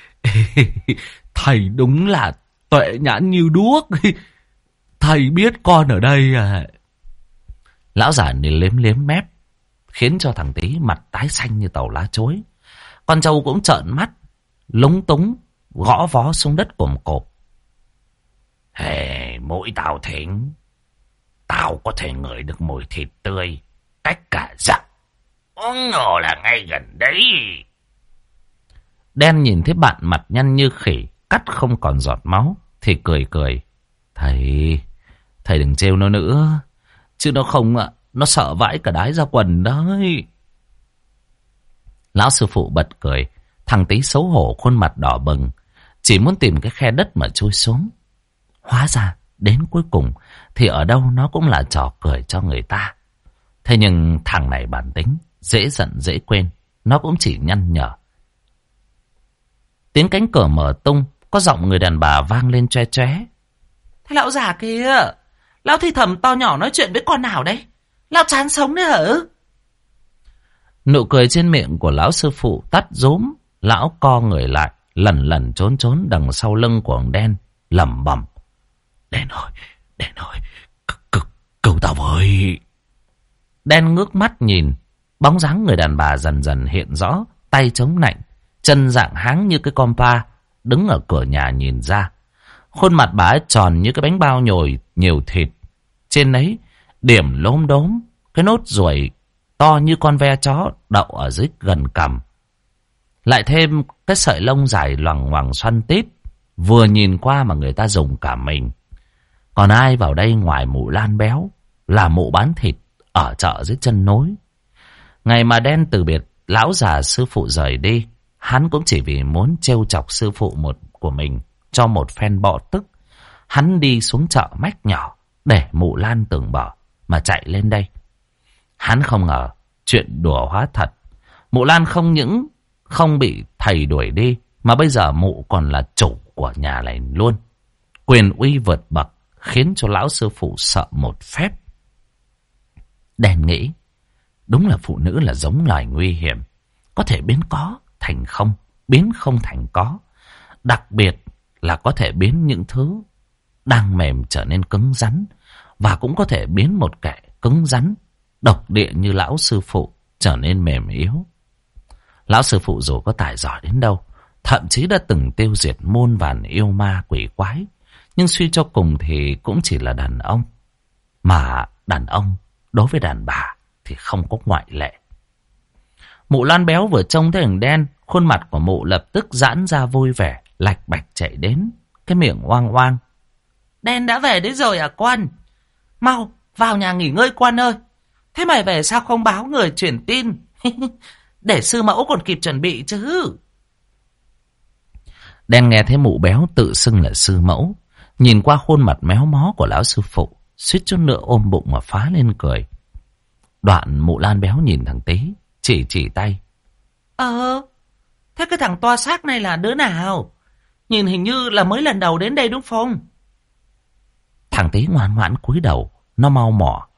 Thầy đúng là tuệ nhãn như đuốc. Thầy biết con ở đây à? Lão già liếm liếm mép, khiến cho thằng Tí mặt tái xanh như tàu lá chối. Con trâu cũng trợn mắt, lúng túng, gõ vó xuống đất cồm cộp. Hey, mũi tao thính, tao có thể ngửi được mùi thịt tươi cách cả dặm. Ngờ là ngay gần đấy. Đen nhìn thấy bạn mặt nhăn như khỉ, cắt không còn giọt máu thì cười cười. Thầy đừng trêu nó nữa, chứ nó không ạ, nó sợ vãi cả đái ra quần đấy. Lão sư phụ bật cười. Thằng Tí xấu hổ khuôn mặt đỏ bừng, chỉ muốn tìm cái khe đất mà chui xuống. Hóa ra đến cuối cùng thì ở đâu nó cũng là trò cười cho người ta. Thế nhưng thằng này bản tính dễ giận dễ quên, nó cũng chỉ nhăn nhở. Tiếng cánh cửa mở tung, có giọng người đàn bà vang lên choe choé. Thế lão già kia, lão thì thầm to nhỏ nói chuyện với con nào đấy? Lão chán sống đấy hả? Nụ cười trên miệng của lão sư phụ tắt rúm. Lão co người lại, lẩn lẩn trốn trốn đằng sau lưng của ông Đen, lẩm bẩm: Đen ơi, cứu tao với. Đen ngước mắt nhìn, bóng dáng người đàn bà dần dần hiện rõ, tay chống nạnh, chân dạng háng như cái con pa, đứng ở cửa nhà nhìn ra. Khuôn mặt bà ấy tròn như cái bánh bao nhồi nhiều thịt, trên ấy điểm lốm đốm cái nốt ruồi to như con ve chó đậu ở dưới gần cằm. Lại thêm cái sợi lông dài loằng ngoằng xoăn tít, vừa nhìn qua mà người ta dùng cả mình. Còn ai vào đây ngoài mụ Lan béo là mụ bán thịt ở chợ dưới chân nối. Ngày mà Đen từ biệt lão già sư phụ rời đi, hắn cũng chỉ vì muốn trêu chọc sư phụ của mình cho một phen bọ tức. Hắn đi xuống chợ mách nhỏ để mụ Lan tưởng bỏ mà chạy lên đây. Hắn không ngờ chuyện đùa hóa thật. Mụ Lan không những không bị thầy đuổi đi Mà bây giờ mụ còn là chủ của nhà này luôn. Quyền uy vượt bậc khiến cho lão sư phụ sợ một phép. Đen nghĩ, đúng là phụ nữ là giống loài nguy hiểm, có thể biến có thành không, biến không thành có. Đặc biệt là có thể biến những thứ đang mềm trở nên cứng rắn, và cũng có thể biến một kẻ cứng rắn, độc địa như lão sư phụ trở nên mềm yếu. Lão sư phụ dù có tài giỏi đến đâu, thậm chí đã từng tiêu diệt muôn vàn yêu ma quỷ quái, nhưng suy cho cùng thì cũng chỉ là đàn ông. Mà đàn ông đối với đàn bà thì không có ngoại lệ. Mụ Lan béo vừa trông thấy thằng Đen, khuôn mặt của mụ lập tức giãn ra vui vẻ, lạch bạch chạy đến, cái miệng oang oang. Đen đã về đấy rồi à quan? Mau vào nhà nghỉ ngơi quan ơi. Thế mày về sao không báo người truyền tin? Để sư mẫu còn kịp chuẩn bị chứ. Đen nghe thấy mụ béo tự xưng là sư mẫu, nhìn qua khuôn mặt méo mó của lão sư phụ, suýt chút nữa ôm bụng mà phá lên cười. Đoạn mụ Lan béo nhìn thằng Tý, chỉ tay. Thế cái thằng toa xác này là đứa nào? Nhìn hình như là mới lần đầu đến đây đúng không? Thằng Tý ngoan ngoãn cúi đầu, nó mau mỏ.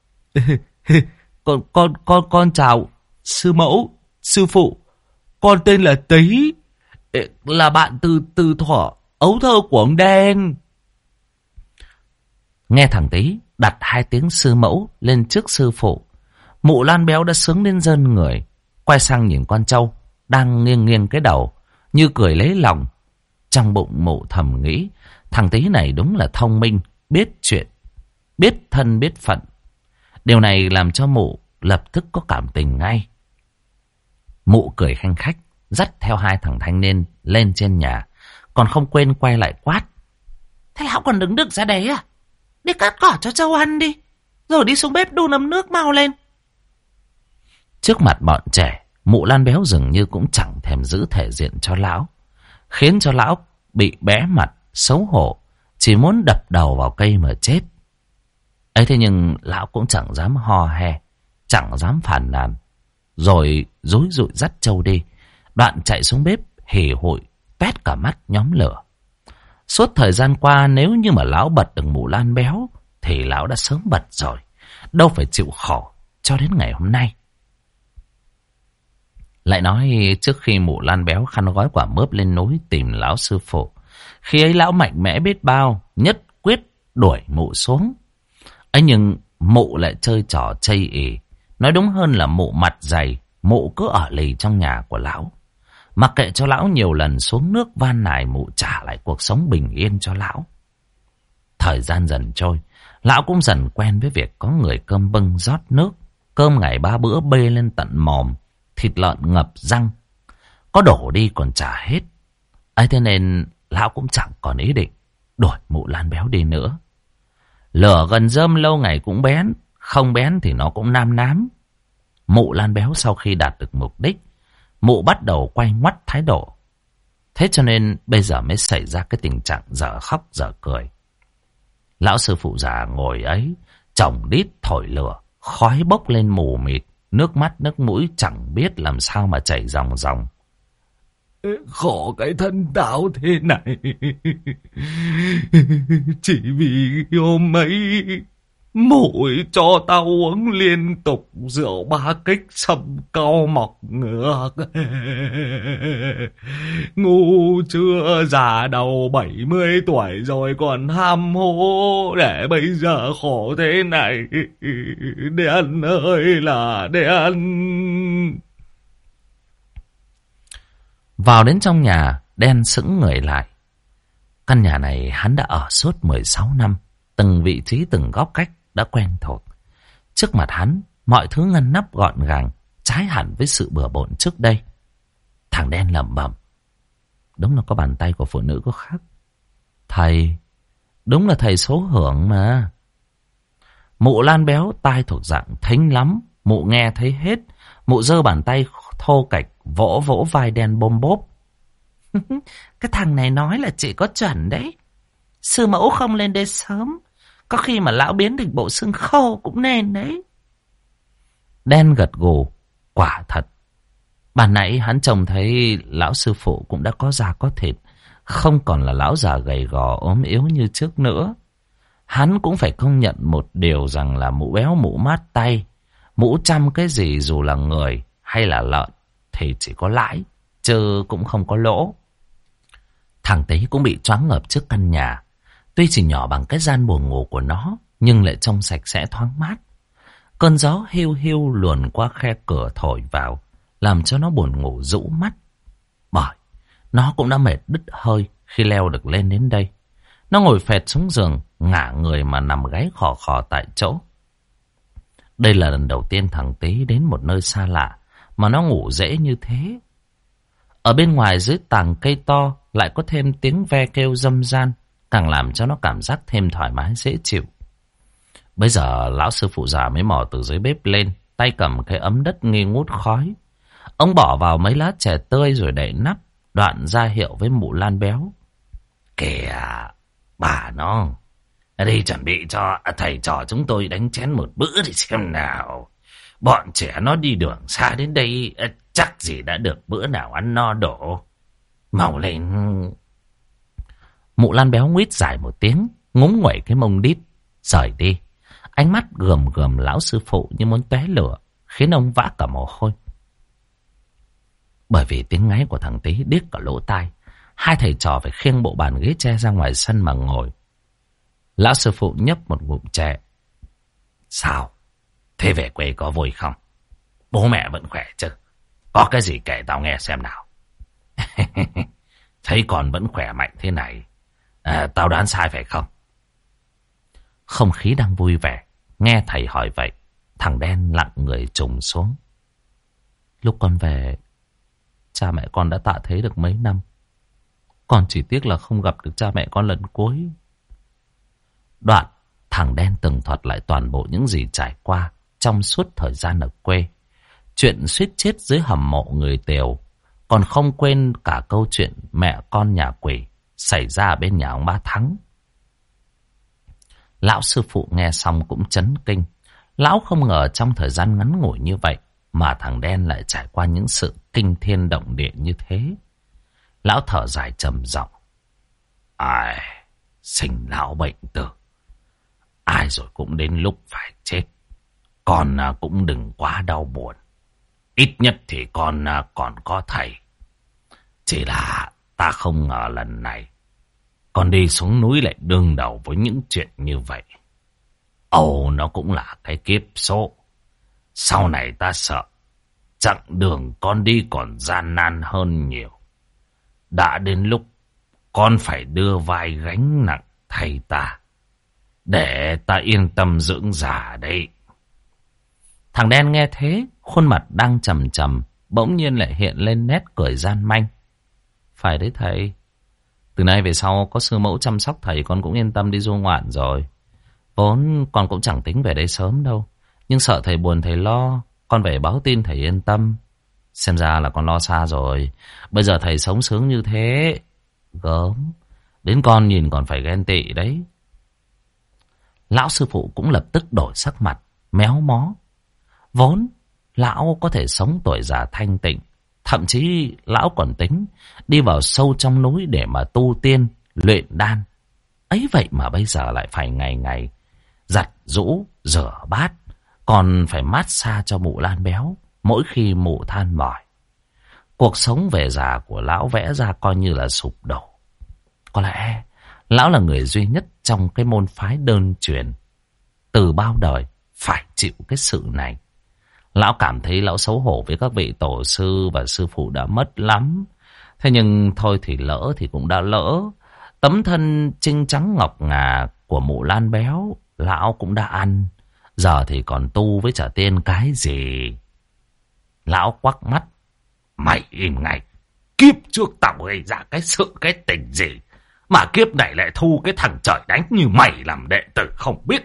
Con chào sư mẫu, sư phụ. Con tên là Tý, là bạn từ thuở ấu thơ của ông Đen. Nghe thằng Tý đặt 2 tiếng sư mẫu lên trước sư phụ, mụ Lan béo đã sướng đến rơn người, quay sang nhìn con trâu đang nghiêng nghiêng cái đầu như cười lấy lòng. Trong bụng mụ thầm nghĩ, thằng Tý này đúng là thông minh, biết chuyện, biết thân biết phận. Điều này làm cho mụ lập tức có cảm tình ngay. Mụ cười khanh khách, dắt theo 2 thằng thanh niên lên trên nhà, còn không quên quay lại quát. Thế lão còn đứng được ra đấy à? Đi cắt cỏ cho trâu ăn đi, rồi đi xuống bếp đun ấm nước mau lên. Trước mặt bọn trẻ, mụ Lan béo dường như cũng chẳng thèm giữ thể diện cho lão, khiến cho lão bị bé mặt, xấu hổ, chỉ muốn đập đầu vào cây mà chết. Ấy thế nhưng lão cũng chẳng dám ho he, chẳng dám phàn nàn, rồi rúi rụi dắt trâu đi. Đoạn chạy xuống bếp hì hụi, toét cả mắt nhóm lửa. Suốt thời gian qua, nếu như mà lão bật được mụ Lan béo thì lão đã sớm bật rồi, đâu phải chịu khổ cho đến ngày hôm nay. Lại nói trước khi mụ Lan béo khăn gói quả mướp lên núi tìm lão sư phụ, khi ấy lão mạnh mẽ biết bao, nhất quyết đuổi mụ xuống. Ấy nhưng mụ lại chơi trò chây ì, nói đúng hơn là mụ mặt dày. Mụ cứ ở lì trong nhà của lão, mặc kệ cho lão nhiều lần xuống nước van nài mụ trả lại cuộc sống bình yên cho lão. Thời gian dần trôi, lão cũng dần quen với việc có người cơm bưng rót nước, cơm ngày 3 bữa bê lên tận mồm, thịt lợn ngập răng, có đổ đi còn trả hết. Ấy thế nên lão cũng chẳng còn ý định đuổi mụ Lan béo đi nữa. Lửa gần rơm lâu ngày cũng bén, không bén thì nó cũng nam nám. Mụ Lan béo sau khi đạt được mục đích, mụ bắt đầu quay ngoắt thái độ. Thế cho nên bây giờ mới xảy ra cái tình trạng dở khóc dở cười. Lão sư phụ già ngồi ấy, chồng đít thổi lửa, khói bốc lên mù mịt, nước mắt nước mũi chẳng biết làm sao mà chảy ròng ròng. Khổ cái thân tao thế này, chỉ vì hôm ấy muội cho tao uống liên tục rượu 3 kích sâm cao mọc ngược. Ngu chưa già đầu 70 tuổi rồi còn ham hố, để bây giờ khổ thế này. Đen ơi là đen. Vào đến trong nhà, Đen sững người lại. Căn nhà này hắn đã ở suốt 16 năm, từng vị trí từng góc cách đã quen thuộc. Trước mặt hắn, mọi thứ ngăn nắp gọn gàng, trái hẳn với sự bừa bộn trước đây. Thằng Đen lẩm bẩm, đúng là có bàn tay của phụ nữ có khác. Thầy, đúng là thầy số hưởng mà. Mụ Lan béo tai thuộc dạng thính lắm, mụ nghe thấy hết. Mụ giơ bàn tay thô kệch vỗ vỗ vai Đen bôm bốp. Cái thằng này nói là chị có chuẩn đấy. Sư mẫu không lên đây sớm, có khi mà lão biến thành bộ xương khô cũng nên đấy. Đen gật gù, quả thật. Ban nãy hắn trông thấy lão sư phụ cũng đã có da có thịt, không còn là lão già gầy gò ốm yếu như trước nữa. Hắn cũng phải công nhận một điều rằng là mụ béo mụ mát tay, mụ chăm cái gì dù là người hay là lợn thì chỉ có lãi, chứ cũng không có lỗ. Thằng Tý cũng bị choáng ngợp trước căn nhà. Tuy chỉ nhỏ bằng cái gian buồng ngủ của nó, nhưng lại trông sạch sẽ thoáng mát. Cơn gió hiu hiu luồn qua khe cửa thổi vào, làm cho nó buồn ngủ rũ mắt. Bởi nó cũng đã mệt đứt hơi khi leo được lên đến đây. Nó ngồi phệt xuống giường, ngả người mà nằm gáy khò khò tại chỗ. Đây là lần đầu tiên thằng Tý đến một nơi xa lạ mà nó ngủ dễ như thế. Ở bên ngoài dưới tàng cây to lại có thêm tiếng ve kêu râm ran, càng làm cho nó cảm giác thêm thoải mái dễ chịu. Bây giờ lão sư phụ già mới mò từ dưới bếp lên, tay cầm cái ấm đất nghi ngút khói. Ông bỏ vào mấy lá chè tươi rồi đậy nắp, đoạn ra hiệu với mụ Lan béo. Kìa, bà nó, đi chuẩn bị cho thầy trò chúng tôi đánh chén một bữa thì xem nào. Bọn trẻ nó đi đường xa đến đây, chắc gì đã được bữa nào ăn no đổ. Mau lên. Mụ Lan béo nguýt dài một tiếng, ngúng nguẩy cái mông đít, rời đi. Ánh mắt gườm gườm lão sư phụ như muốn tóe lửa, khiến ông vã cả mồ hôi. Bởi vì tiếng ngáy của thằng Tý điếc cả lỗ tai, hai thầy trò phải khiêng bộ bàn ghế tre ra ngoài sân mà ngồi. Lão sư phụ nhấp một ngụm chè. Sao? Thế về quê có vui không? Bố mẹ vẫn khỏe chứ? Có cái gì kể tao nghe xem nào. Thấy con vẫn khỏe mạnh thế này, tao đoán sai phải không? Không khí đang vui vẻ. Nghe thầy hỏi vậy, thằng đen lặng người trùng xuống. Lúc con về, cha mẹ con đã tạ thế được mấy năm. Con chỉ tiếc là không gặp được cha mẹ con lần cuối. Đoạn, thằng đen tường thuật lại toàn bộ những gì trải qua trong suốt thời gian ở quê. Chuyện suýt chết dưới hầm mộ người Tều. Còn không quên cả câu chuyện mẹ con nhà quỷ xảy ra bên nhà ông Ba Thắng. Lão sư phụ nghe xong cũng chấn kinh. Lão không ngờ trong thời gian ngắn ngủi như vậy mà thằng đen lại trải qua những sự kinh thiên động địa như thế. Lão thở dài trầm giọng. Ai, sinh lão bệnh tử, ai rồi cũng đến lúc phải chết. Con cũng đừng quá đau buồn. Ít nhất thì con còn có thầy. Chỉ là ta không ngờ lần này con đi xuống núi lại đương đầu với những chuyện như vậy. Nó cũng là cái kiếp số. Sau này ta sợ chặng đường con đi còn gian nan hơn nhiều. Đã đến lúc con phải đưa vai gánh nặng thay ta, để ta yên tâm dưỡng già đấy. Thằng đen nghe thế, khuôn mặt đang trầm trầm, bỗng nhiên lại hiện lên nét cười gian manh. Phải đấy thầy. Từ nay về sau có sư mẫu chăm sóc thầy, con cũng yên tâm đi du ngoạn rồi. Vốn con cũng chẳng tính về đây sớm đâu, nhưng sợ thầy buồn thầy lo, con về báo tin thầy yên tâm. Xem ra là con lo xa rồi. Bây giờ thầy sống sướng như thế, gớm, đến con nhìn còn phải ghen tị đấy. Lão sư phụ cũng lập tức đổi sắc mặt, méo mó. Vốn lão có thể sống tuổi già thanh tịnh, thậm chí lão còn tính đi vào sâu trong núi để mà tu tiên, luyện đan. Ấy vậy mà bây giờ lại phải ngày ngày giặt giũ, rửa bát, còn phải mát xa cho mụ Lan béo mỗi khi mụ than mỏi. Cuộc sống về già của lão vẽ ra coi như là sụp đổ. Có lẽ lão là người duy nhất trong cái môn phái đơn truyền từ bao đời phải chịu cái sự này. Lão cảm thấy lão xấu hổ với các vị tổ sư và sư phụ đã mất lắm. Thế nhưng thôi thì lỡ thì cũng đã lỡ. Tấm thân trinh trắng ngọc ngà của mụ Lan béo lão cũng đã ăn. Giờ thì còn tu với trả tiên cái gì? Lão quắc mắt. Mày im ngay. Kiếp trước tao gây ra cái sự cái tình gì mà kiếp này lại thu cái thằng trời đánh như mày làm đệ tử không biết.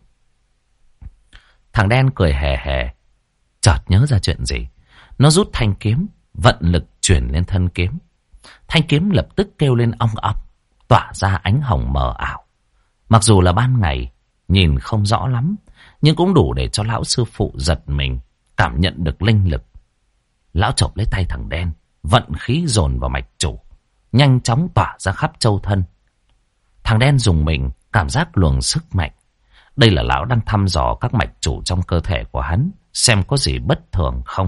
Thằng đen cười hề hề, chợt nhớ ra chuyện gì. Nó rút thanh kiếm, vận lực chuyển lên thân kiếm. Thanh kiếm lập tức kêu lên ong ong, tỏa ra ánh hồng mờ ảo. Mặc dù là ban ngày, nhìn không rõ lắm, nhưng cũng đủ để cho lão sư phụ giật mình, cảm nhận được linh lực. Lão chộp lấy tay thằng đen, vận khí dồn vào mạch chủ, nhanh chóng tỏa ra khắp châu thân. Thằng đen dùng mình, cảm giác luồng sức mạnh. Đây là lão đang thăm dò các mạch chủ trong cơ thể của hắn, xem có gì bất thường không.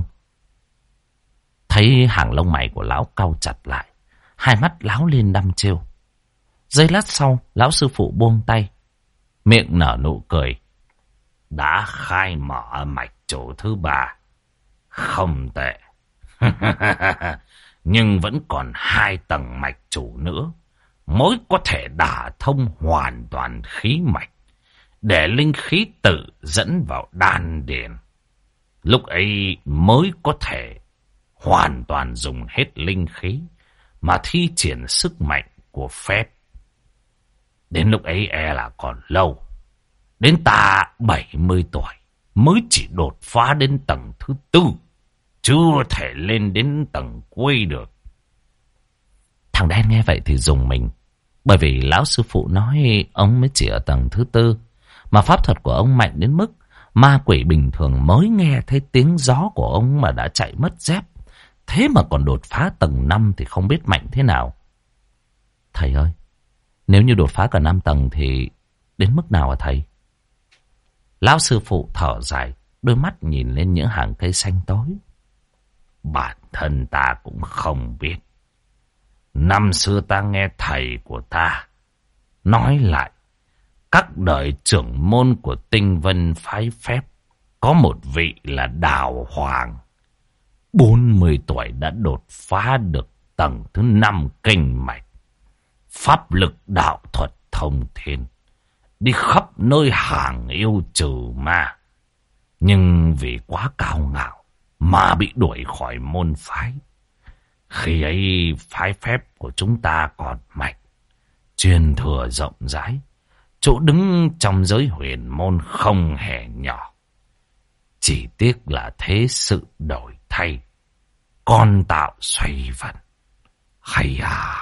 Thấy hàng lông mày của lão cau chặt lại, hai mắt láo lên đăm chiêu. Giây lát sau, lão sư phụ buông tay, miệng nở nụ cười. Đã khai mở mạch chủ thứ 3. Không tệ. Nhưng vẫn còn 2 tầng mạch chủ nữa mới có thể đả thông hoàn toàn khí mạch, để linh khí tự dẫn vào đan điền. Lúc ấy mới có thể hoàn toàn dùng hết linh khí mà thi triển sức mạnh của phép. Đến lúc ấy e là còn lâu. Đến ta 70 tuổi mới chỉ đột phá đến tầng thứ 4, chưa thể lên đến tầng cuối được. Thằng đen nghe vậy thì rùng mình, bởi vì lão sư phụ nói ông mới chỉ ở tầng thứ 4, mà pháp thuật của ông mạnh đến mức ma quỷ bình thường mới nghe thấy tiếng gió của ông mà đã chạy mất dép. Thế mà còn đột phá tầng 5 thì không biết mạnh thế nào. Thầy ơi, nếu như đột phá cả 5 tầng thì đến mức nào hả thầy? Lão sư phụ thở dài, đôi mắt nhìn lên những hàng cây xanh tối. Bản thân ta cũng không biết. Năm xưa ta nghe thầy của ta nói lại, các đời trưởng môn của Tinh Vân phái phép có một vị là Đào Hoàng, 40 tuổi đã đột phá được tầng thứ 5 kinh mạch. Pháp lực đạo thuật thông thiên, đi khắp nơi hàng yêu trừ ma. Nhưng vì quá cao ngạo mà bị đuổi khỏi môn phái. Khi ấy phái phép của chúng ta còn mạnh, truyền thừa rộng rãi, chỗ đứng trong giới huyền môn không hề nhỏ. Chỉ tiếc là thế sự đổi thay, con tạo xoay vần. Hay à!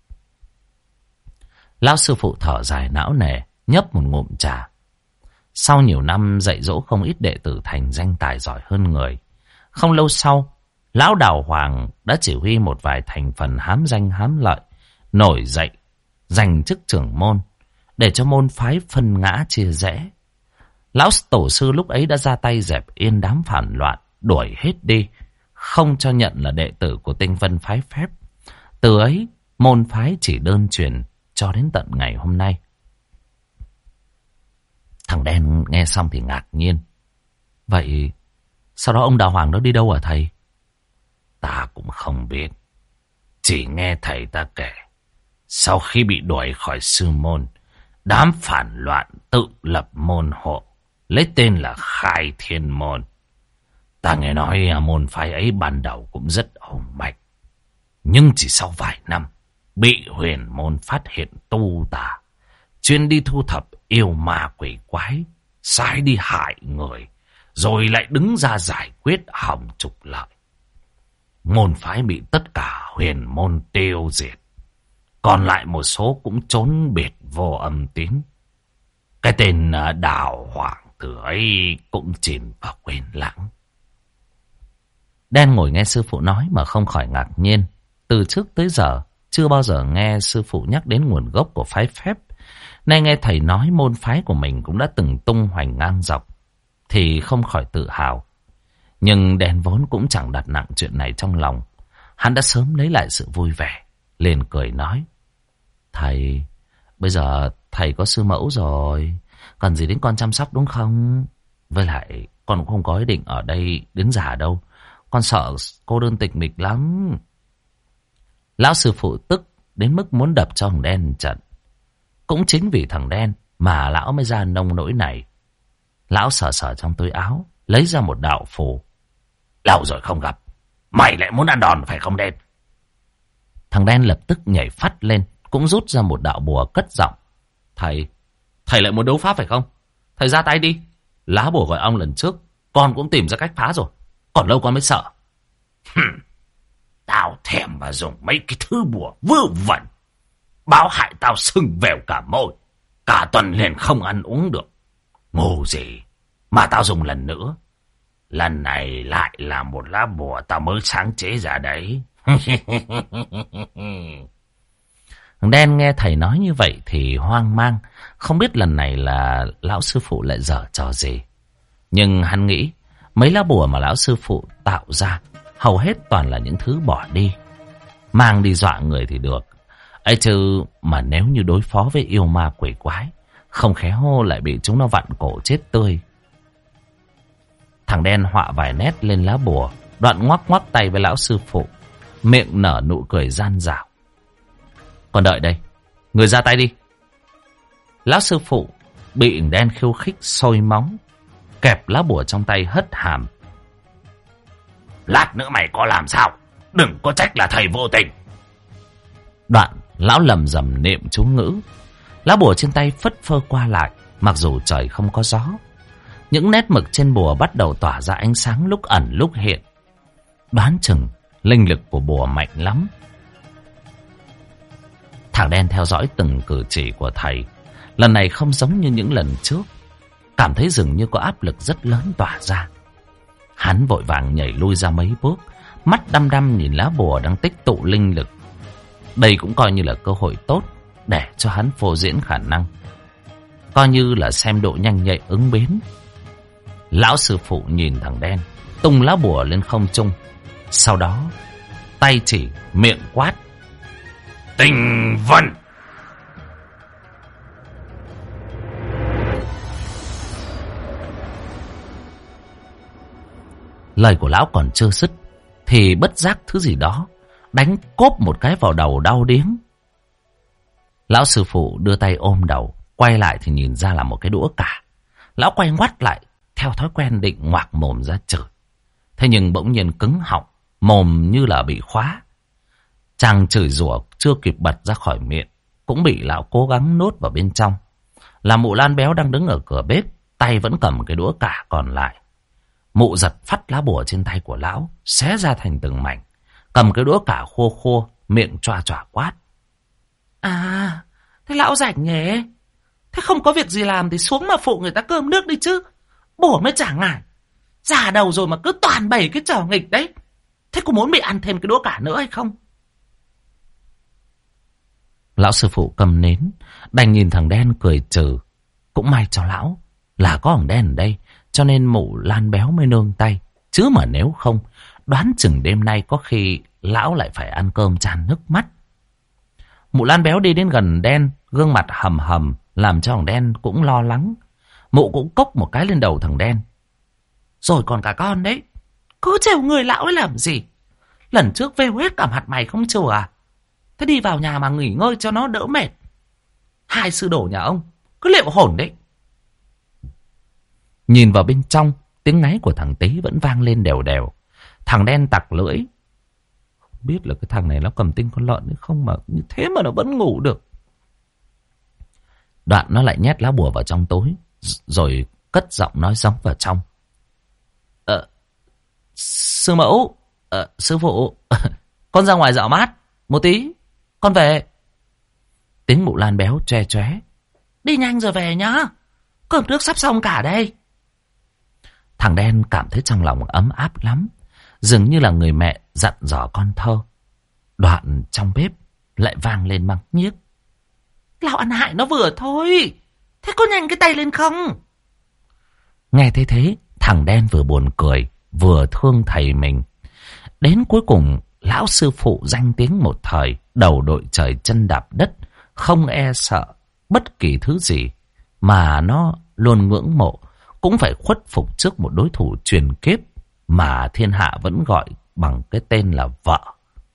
Lão sư phụ thở dài não nề, nhấp một ngụm trà. Sau nhiều năm dạy dỗ không ít đệ tử thành danh tài giỏi hơn người, không lâu sau, lão Đào Hoàng đã chỉ huy một vài thành phần hám danh hám lợi nổi dậy, giành chức trưởng môn, để cho môn phái phân ngã chia rẽ. Lão tổ sư lúc ấy đã ra tay dẹp yên đám phản loạn, đuổi hết đi, không cho nhận là đệ tử của Tinh Vân phái phép. Từ ấy, môn phái chỉ đơn truyền cho đến tận ngày hôm nay. Thằng đen nghe xong thì ngạc nhiên. Vậy sau đó ông Đào Hoàng đó đi đâu hả thầy? Ta cũng không biết. Chỉ nghe thầy ta kể, sau khi bị đuổi khỏi sư môn, đám phản loạn tự lập môn hộ, lấy tên là Khai Thiên Môn. Ta nghe nói môn phái ấy ban đầu cũng rất hùng mạnh, nhưng chỉ sau vài năm bị huyền môn phát hiện tu tà, chuyên đi thu thập yêu ma quỷ quái, sai đi hại người, rồi lại đứng ra giải quyết hòng trục lợi. Môn phái bị tất cả huyền môn tiêu diệt, còn lại một số cũng trốn biệt vô âm tín. Cái tên Đào Hoàng từ ấy cũng chìm vào quên lãng. Đen ngồi nghe sư phụ nói mà không khỏi ngạc nhiên. Từ trước tới giờ chưa bao giờ nghe sư phụ nhắc đến nguồn gốc của phái phép. Nay nghe thầy nói môn phái của mình cũng đã từng tung hoành ngang dọc, thì không khỏi tự hào. Nhưng Đen vốn cũng chẳng đặt nặng chuyện này trong lòng. Hắn đã sớm lấy lại sự vui vẻ, liền cười nói: Thầy, bây giờ thầy có sư mẫu rồi, cần gì đến con chăm sóc đúng không? Với lại con cũng không có ý định ở đây đến già đâu, con sợ cô đơn tịch mịch lắm. Lão sư phụ tức đến mức muốn đập cho thằng Đen trận. Cũng chính vì thằng Đen mà lão mới ra nông nỗi này. Lão sờ sờ trong túi áo, lấy ra một đạo phù. Lâu rồi không gặp, mày lại muốn ăn đòn phải không Đen? Thằng Đen lập tức nhảy phắt lên, cũng rút ra một đạo bùa cất giọng: Thầy lại muốn đấu pháp phải không? Thầy ra tay đi. Lá bùa gọi ong lần trước con cũng tìm ra cách phá rồi, còn lâu con mới sợ. Tao thèm mà dùng mấy cái thứ bùa vớ vẩn, báo hại tao sưng vèo cả môi, cả tuần liền không ăn uống được. Ngu gì mà tao dùng lần nữa. lần này lại là một lá bùa ta mới sáng chế ra đấy. Thằng đen nghe thầy nói như vậy thì hoang mang, không biết lần này là lão sư phụ lại giở trò gì. Nhưng hắn nghĩ mấy lá bùa mà lão sư phụ tạo ra hầu hết toàn là những thứ bỏ đi, mang đi dọa người thì được ấy chứ, mà nếu như đối phó với yêu ma quỷ quái, không khéo lại bị chúng nó vặn cổ chết tươi. Thằng đen họa vài nét lên lá bùa, đoạn ngoắc ngoắc tay với lão sư phụ, miệng nở nụ cười gian dảo. Còn đợi đây, người ra tay đi. Lão sư phụ bị đen khiêu khích sôi móng, kẹp lá bùa trong tay hất hàm. Lát nữa mày có làm sao, đừng có trách là thầy vô tình. Đoạn lão lầm rầm niệm chú ngữ, lá bùa trên tay phất phơ qua lại. Mặc dù trời không có gió, những nét mực trên bùa bắt đầu tỏa ra ánh sáng lúc ẩn lúc hiện. Đoán chừng linh lực của bùa mạnh lắm. Thằng đen theo dõi từng cử chỉ của thầy, lần này không giống như những lần trước, cảm thấy dường như có áp lực rất lớn tỏa ra. Hắn vội vàng nhảy lui ra mấy bước, mắt đăm đăm nhìn lá bùa đang tích tụ linh lực. Đây cũng coi như là cơ hội tốt để cho hắn phô diễn khả năng, coi như là xem độ nhanh nhạy ứng biến. Lão sư phụ nhìn thằng đen, tung lá bùa lên không trung, sau đó tay chỉ miệng quát: Tinh vân! Lời của lão còn chưa dứt thì bất giác thứ gì đó đánh cốp một cái vào đầu đau điếng. Lão sư phụ đưa tay ôm đầu, quay lại thì nhìn ra là một cái đũa cả. Lão quay ngoắt lại, theo thói quen định ngoạc mồm ra chửi. Thế nhưng bỗng nhiên cứng họng, mồm như là bị khóa. Chàng chửi rủa chưa kịp bật ra khỏi miệng, cũng bị lão cố gắng nuốt vào bên trong. Là mụ Lan béo đang đứng ở cửa bếp, tay vẫn cầm cái đũa cả còn lại. Mụ giật phắt lá bùa trên tay của lão, xé ra thành từng mảnh, cầm cái đũa cả khô khô, miệng choa choa quát: À, thế lão rảnh nhỉ? Thế không có việc gì làm thì xuống mà phụ người ta cơm nước đi chứ. Bổ mới chả ngại. Già đầu rồi mà cứ toàn bày cái trò nghịch đấy. Thế có muốn bị ăn thêm cái đũa cả nữa hay không? Lão sư phụ cầm nến, đành nhìn thằng đen cười trừ. Cũng may cho lão là có thằng đen ở đây, cho nên mụ Lan béo mới nương tay. Chứ mà nếu không, đoán chừng đêm nay có khi lão lại phải ăn cơm tràn nước mắt. Mụ Lan béo đi đến gần đen, gương mặt hầm hầm, làm cho thằng đen cũng lo lắng. Mụ cũng cốc một cái lên đầu thằng đen: Rồi còn cả con đấy, cứ trêu người lão ấy làm gì? Lần trước vêu hết cả mặt mày không chừa à? Thế đi vào nhà mà nghỉ ngơi cho nó đỡ mệt. Hai sư đổ nhà ông cứ liệu hồn đấy. Nhìn vào bên trong, tiếng ngáy của thằng Tý vẫn vang lên đều đều. Thằng đen tặc lưỡi, không biết là cái thằng này nó cầm tinh con lợn hay không mà như thế mà nó vẫn ngủ được. Đoạn nó lại nhét lá bùa vào trong tối, rồi cất giọng nói gióng vào trong: Sư mẫu, sư phụ, con ra ngoài dạo mát một tí, con về. Tiếng mụ Lan béo choe choé: Đi nhanh rồi về nhá, cơm nước sắp xong cả đây. Thằng đen cảm thấy trong lòng ấm áp lắm, dường như là người mẹ dặn dò con thơ. Đoạn trong bếp lại vang lên mắng nhiếc: Lão ăn hại nó vừa thôi, thế có nhanh cái tay lên không? Nghe thấy thế, thằng đen vừa buồn cười vừa thương thầy mình. Đến cuối cùng, lão sư phụ danh tiếng một thời, đầu đội trời chân đạp đất, không e sợ bất kỳ thứ gì mà nó luôn ngưỡng mộ, cũng phải khuất phục trước một đối thủ truyền kiếp mà thiên hạ vẫn gọi bằng cái tên là vợ.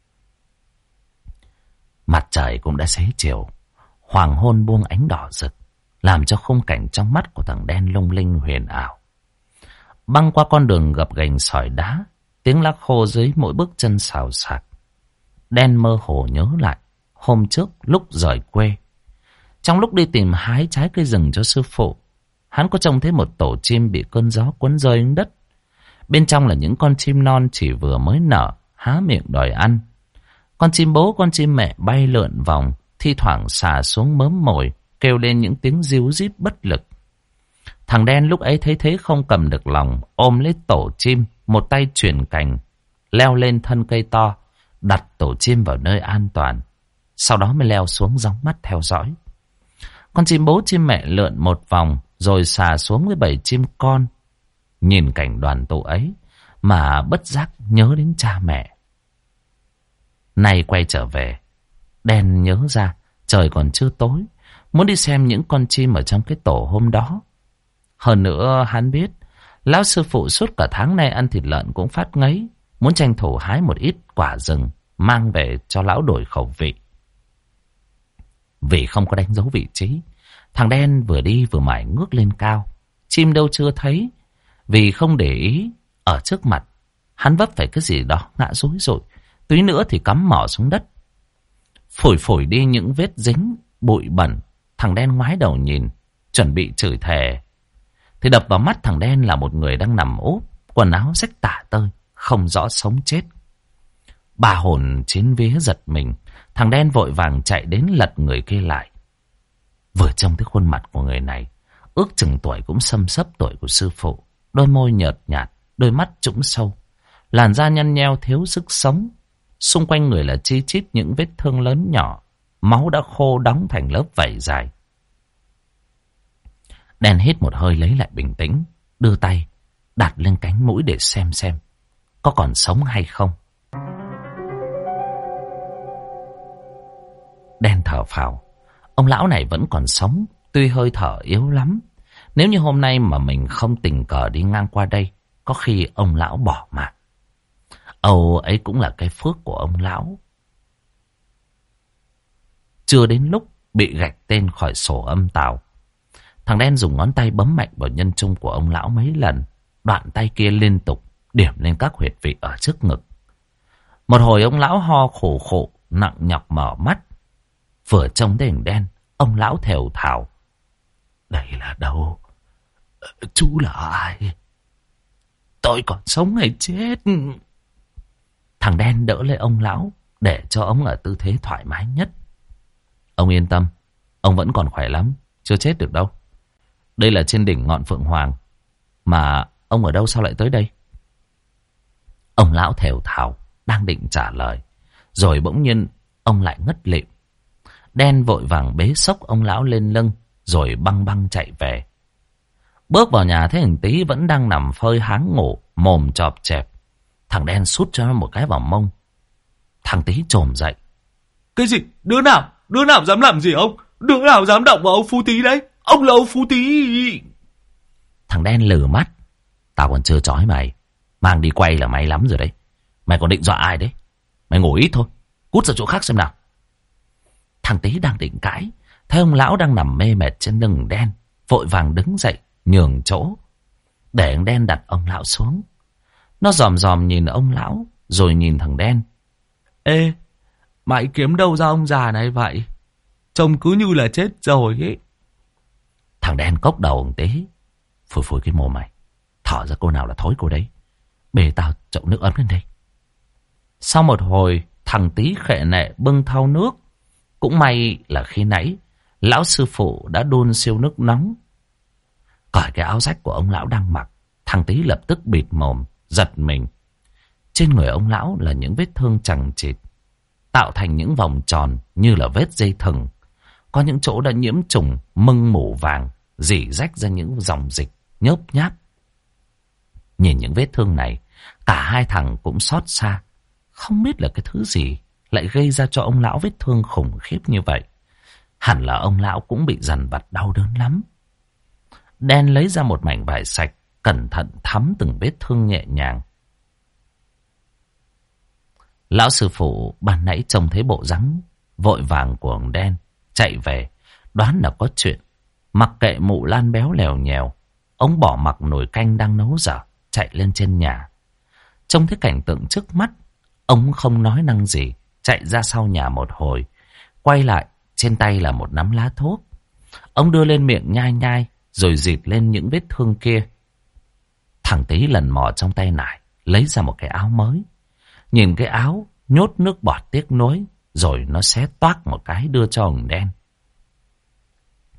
Mặt trời cũng đã xế chiều, hoàng hôn buông ánh đỏ rực, làm cho khung cảnh trong mắt của thằng đen lung linh huyền ảo. Băng qua con đường gập ghềnh sỏi đá, tiếng lá khô dưới mỗi bước chân xào xạc. Đen mơ hồ nhớ lại hôm trước lúc rời quê, trong lúc đi tìm hái trái cây rừng cho sư phụ, hắn có trông thấy một tổ chim bị cơn gió cuốn rơi xuống đất. Bên trong là những con chim non chỉ vừa mới nở, há miệng đòi ăn. Con chim bố, con chim mẹ bay lượn vòng, thi thoảng xà xuống mớm mồi, kêu lên những tiếng ríu rít bất lực. Thằng đen lúc ấy thấy thế không cầm được lòng, ôm lấy tổ chim, một tay chuyển cành, leo lên thân cây to, đặt tổ chim vào nơi an toàn. Sau đó mới leo xuống gióng mắt theo dõi. Con chim bố chim mẹ lượn một vòng, rồi xà xuống với bầy chim con. Nhìn cảnh đoàn tụ ấy, mà bất giác nhớ đến cha mẹ. Nay quay trở về, đen nhớ ra trời còn chưa tối, muốn đi xem những con chim ở trong cái tổ hôm đó. Hơn nữa hắn biết, lão sư phụ suốt cả tháng nay ăn thịt lợn cũng phát ngấy, muốn tranh thủ hái một ít quả rừng, mang về cho lão đổi khẩu vị. Vì không có đánh dấu vị trí, thằng đen vừa đi vừa mải ngước lên cao. Chim đâu chưa thấy, vì không để ý, ở trước mặt, hắn vấp phải cái gì đó ngã rúi rụi, tí nữa thì cắm mỏ xuống đất. Phủi phủi đi những vết dính, bụi bẩn, thằng đen ngoái đầu nhìn, chuẩn bị chửi thề. Thì đập vào mắt thằng đen là một người đang nằm úp, quần áo rách tả tơi, không rõ sống chết. Ba hồn chín vía giật mình, thằng đen vội vàng chạy đến lật người kia lại. Vừa trông thấy khuôn mặt của người này, ước chừng tuổi cũng xâm xấp tuổi của sư phụ. Đôi môi nhợt nhạt, đôi mắt trũng sâu, làn da nhăn nheo thiếu sức sống. Xung quanh người là chi chít những vết thương lớn nhỏ, máu đã khô đóng thành lớp vảy dài. Đen hít một hơi lấy lại bình tĩnh, đưa tay đặt lên cánh mũi để xem có còn sống hay không. Đen thở phào, ông lão này vẫn còn sống, tuy hơi thở yếu lắm. Nếu như hôm nay mà mình không tình cờ đi ngang qua đây, có khi ông lão bỏ mạng. Âu ấy cũng là cái phước của ông lão. Chưa đến lúc bị gạch tên khỏi sổ âm tào, thằng đen dùng ngón tay bấm mạnh vào nhân trung của ông lão mấy lần. Đoạn tay kia liên tục điểm lên các huyệt vị ở trước ngực. Một hồi ông lão ho khổ khổ, nặng nhọc mở mắt. Vừa trông thấy thằng đen, ông lão thều thào: "Đây là đâu? Chú là ai? Tôi còn sống hay chết?" Thằng đen đỡ lấy ông lão, để cho ông ở tư thế thoải mái nhất. "Ông yên tâm, ông vẫn còn khỏe lắm, chưa chết được đâu. Đây là trên đỉnh ngọn Phượng Hoàng. Mà ông ở đâu sao lại tới đây?" Ông lão thều thào, đang định trả lời, rồi bỗng nhiên ông lại ngất lịm. Đen vội vàng bế xốc ông lão lên lưng, rồi băng băng chạy về. Bước vào nhà thấy thằng Tý vẫn đang nằm phơi háng ngủ, mồm chọp chẹp. Thằng đen sút cho nó một cái vào mông. Thằng Tý chồm dậy: "Cái gì? Đứa nào dám làm gì ông? Đứa nào dám động vào ông Phú Tý đấy? Ông là ông Phú Tý." Thằng đen lừ mắt: "Tao còn chưa chói mày, mang đi quay là may lắm rồi đấy. Mày còn định dọa ai đấy? Mày ngủ ít thôi, cút ra chỗ khác xem nào." Thằng Tý đang định cãi, thấy ông lão đang nằm mê mệt trên lưng đen, vội vàng đứng dậy nhường chỗ để thằng đen đặt ông lão xuống. Nó dòm dòm nhìn ông lão, rồi nhìn thằng đen: "Ê, mày kiếm đâu ra ông già này vậy? Trông cứ như là chết rồi ấy." Thằng đen cốc đầu thằng Tý: "Phủi phủi cái mồm mày, thở ra cô nào là thối cô đấy. Bê tao chậu nước ấm lên đây." Sau một hồi, thằng Tý khệ nệ bưng thau nước. Cũng may là khi nãy lão sư phụ đã đun siêu nước nóng. Cởi cái áo rách của ông lão đang mặc, thằng Tý lập tức bịt mồm, giật mình. Trên người ông lão là những vết thương chằng chịt, tạo thành những vòng tròn như là vết dây thừng. Có những chỗ đã nhiễm trùng mưng mủ vàng, rỉ rách ra những dòng dịch nhớp nháp. Nhìn những vết thương này, cả hai thằng cũng xót xa. Không biết là cái thứ gì lại gây ra cho ông lão vết thương khủng khiếp như vậy. Hẳn là ông lão cũng bị dằn vặt đau đớn lắm. Đen lấy ra một mảnh vải sạch, cẩn thận thắm từng vết thương nhẹ nhàng. Lão sư phụ ban nãy trông thấy bộ dáng vội vàng của ông đen, chạy về, đoán là có chuyện. Mặc kệ mụ Lan béo lèo nhèo, ông bỏ mặc nồi canh đang nấu dở, chạy lên trên nhà. Trông thấy cảnh tượng trước mắt, ông không nói năng gì, chạy ra sau nhà một hồi, quay lại, trên tay là một nắm lá thuốc. Ông đưa lên miệng nhai nhai, rồi dịt lên những vết thương kia. Thằng Tý lần mò trong tay nải, lấy ra một cái áo mới. Nhìn cái áo, nhốt nước bọt tiếc nuối, rồi nó xé toác một cái đưa cho ông đen.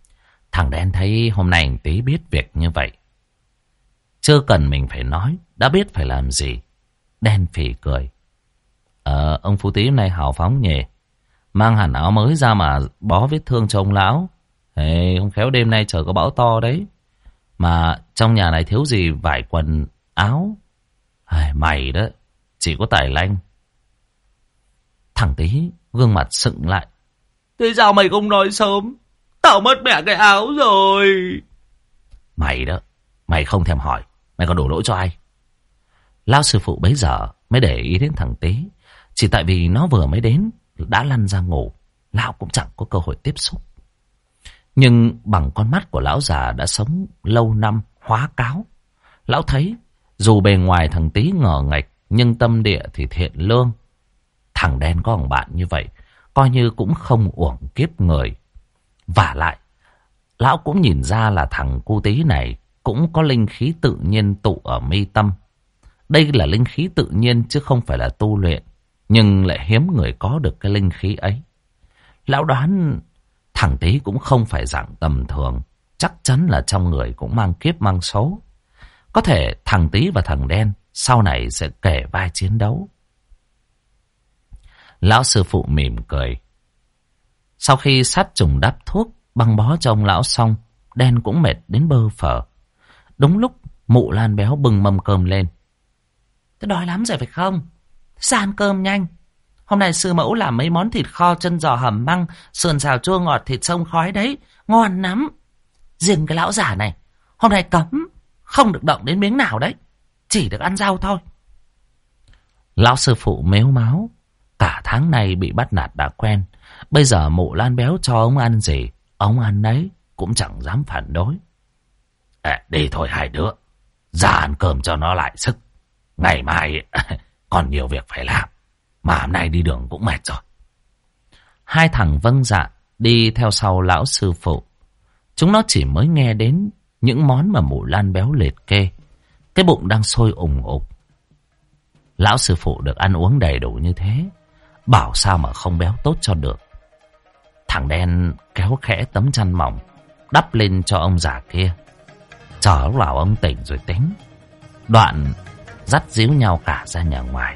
Thằng đen thấy hôm nay anh Tý biết việc như vậy, chưa cần mình phải nói, đã biết phải làm gì. Đen phì cười. Ông Phú Tý hôm nay hào phóng nhỉ. Mang hẳn áo mới ra mà bó vết thương cho ông lão. Không khéo đêm nay trời có bão to đấy. Mà trong nhà này thiếu gì vải quần áo. Mày đó, chỉ có tài lanh. Thằng Tý gương mặt sững lại. Thế sao mày không nói sớm? Tao mất mẹ cái áo rồi. Mày đó, mày không thèm hỏi, mày còn đổ lỗi cho ai? Lão sư phụ bấy giờ mới để ý đến thằng Tý. Chỉ tại vì nó vừa mới đến đã lăn ra ngủ, lão cũng chẳng có cơ hội tiếp xúc. Nhưng bằng con mắt của lão già đã sống lâu năm hóa cáo, lão thấy dù bề ngoài thằng Tý ngờ nghệch nhưng tâm địa thì thiện lương. Thằng đen có thằng bạn như vậy coi như cũng không uổng kiếp người. Vả lại, lão cũng nhìn ra là thằng cu Tý này cũng có linh khí tự nhiên tụ ở mi tâm. Đây là linh khí tự nhiên chứ không phải là tu luyện, nhưng lại hiếm người có được cái linh khí ấy. Lão đoán thằng Tý cũng không phải dạng tầm thường, chắc chắn là trong người cũng mang kiếp mang số. Có thể thằng Tý và thằng đen sau này sẽ kể vai chiến đấu. Lão sư phụ mỉm cười. Sau khi sát trùng đắp thuốc, băng bó cho ông lão xong, đen cũng mệt đến bơ phờ. Đúng lúc mụ Lan béo bưng mâm cơm lên. Tôi đói lắm rồi phải không? Sao ăn cơm nhanh? Hôm nay sư mẫu làm mấy món thịt kho, chân giò hầm măng, sườn xào chua ngọt, thịt sông khói đấy, ngon lắm. Riêng cái lão giả này, hôm nay cấm, không được động đến miếng nào đấy, chỉ được ăn rau thôi. Lão sư phụ mếu máo, cả tháng nay bị bắt nạt đã quen. Bây giờ mụ Lan béo cho ông ăn gì, ông ăn đấy, cũng chẳng dám phản đối. Đi thôi hai đứa, ra ăn cơm cho nó lại sức. Ngày mai còn nhiều việc phải làm, mà hôm nay đi đường cũng mệt rồi. Hai thằng vâng dạ đi theo sau lão sư phụ. Chúng nó chỉ mới nghe đến những món mà mụ Lan béo liệt kê, cái bụng đang sôi ủng ục. Lão sư phụ được ăn uống đầy đủ như thế, bảo sao mà không béo tốt cho được. Thằng đen kéo khẽ tấm chăn mỏng đắp lên cho ông già kia, chờ lúc nào ông tỉnh rồi tính. Đoạn dắt díu nhau cả ra nhà ngoài.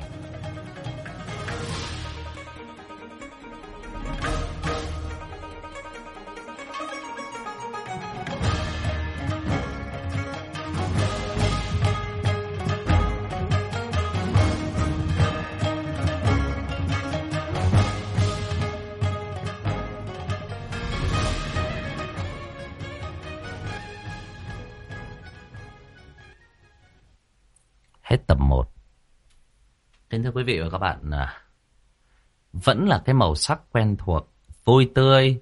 Hết tập 1. Kính thưa quý vị và các bạn, vẫn là cái màu sắc quen thuộc, vui tươi,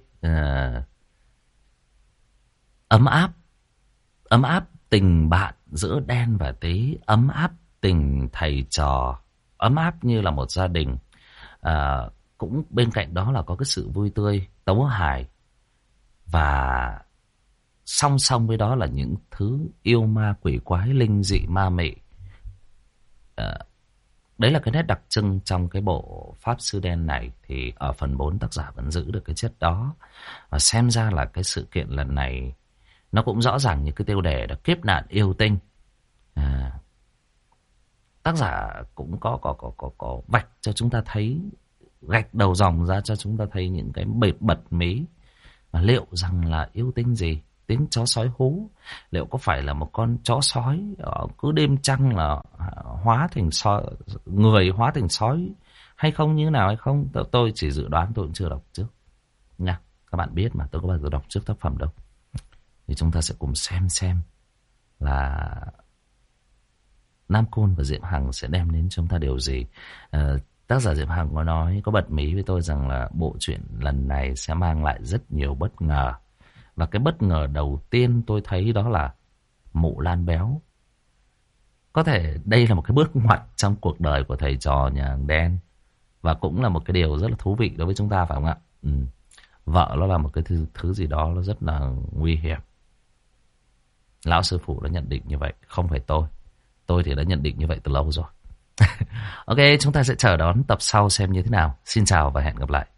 ấm áp tình bạn giữa đen và Tý, ấm áp tình thầy trò, ấm áp như là một gia đình. Cũng bên cạnh đó là có cái sự vui tươi, tấu hài, và song song với đó là những thứ yêu ma quỷ quái, linh dị ma mị. Đấy là cái nét đặc trưng trong cái bộ Pháp Sư Đen này. Thì ở phần 4 tác giả vẫn giữ được cái chất đó. Và xem ra là cái sự kiện lần này nó cũng rõ ràng như cái tiêu đề là kiếp nạn yêu tinh. Tác giả cũng có vạch cho chúng ta thấy, gạch đầu dòng ra cho chúng ta thấy những cái bật mí. Và liệu rằng là yêu tinh gì? Tiếng chó sói hú, liệu có phải là một con chó sói cứ đêm trăng là hóa thành sói, người hóa thành sói hay không, như nào hay không? Tôi chỉ dự đoán, tôi cũng chưa đọc trước nha. Các bạn biết mà, tôi có bao giờ đọc trước tác phẩm đâu. Thì chúng ta sẽ cùng xem là Nam Côn và Diệm Hằng sẽ đem đến chúng ta điều gì. Tác giả Diệm Hằng có bật mí với tôi rằng là bộ truyện lần này sẽ mang lại rất nhiều bất ngờ. Và cái bất ngờ đầu tiên tôi thấy đó là mụ Lan béo. Có thể đây là một cái bước ngoặt trong cuộc đời của thầy trò nhà hàng đen. Và cũng là một cái điều rất là thú vị đối với chúng ta, phải không ạ? Vợ nó là một cái thứ gì đó nó rất là nguy hiểm. Lão sư phụ đã nhận định như vậy, không phải tôi. Tôi thì đã nhận định như vậy từ lâu rồi. Ok, chúng ta sẽ chờ đón tập sau xem như thế nào. Xin chào và hẹn gặp lại.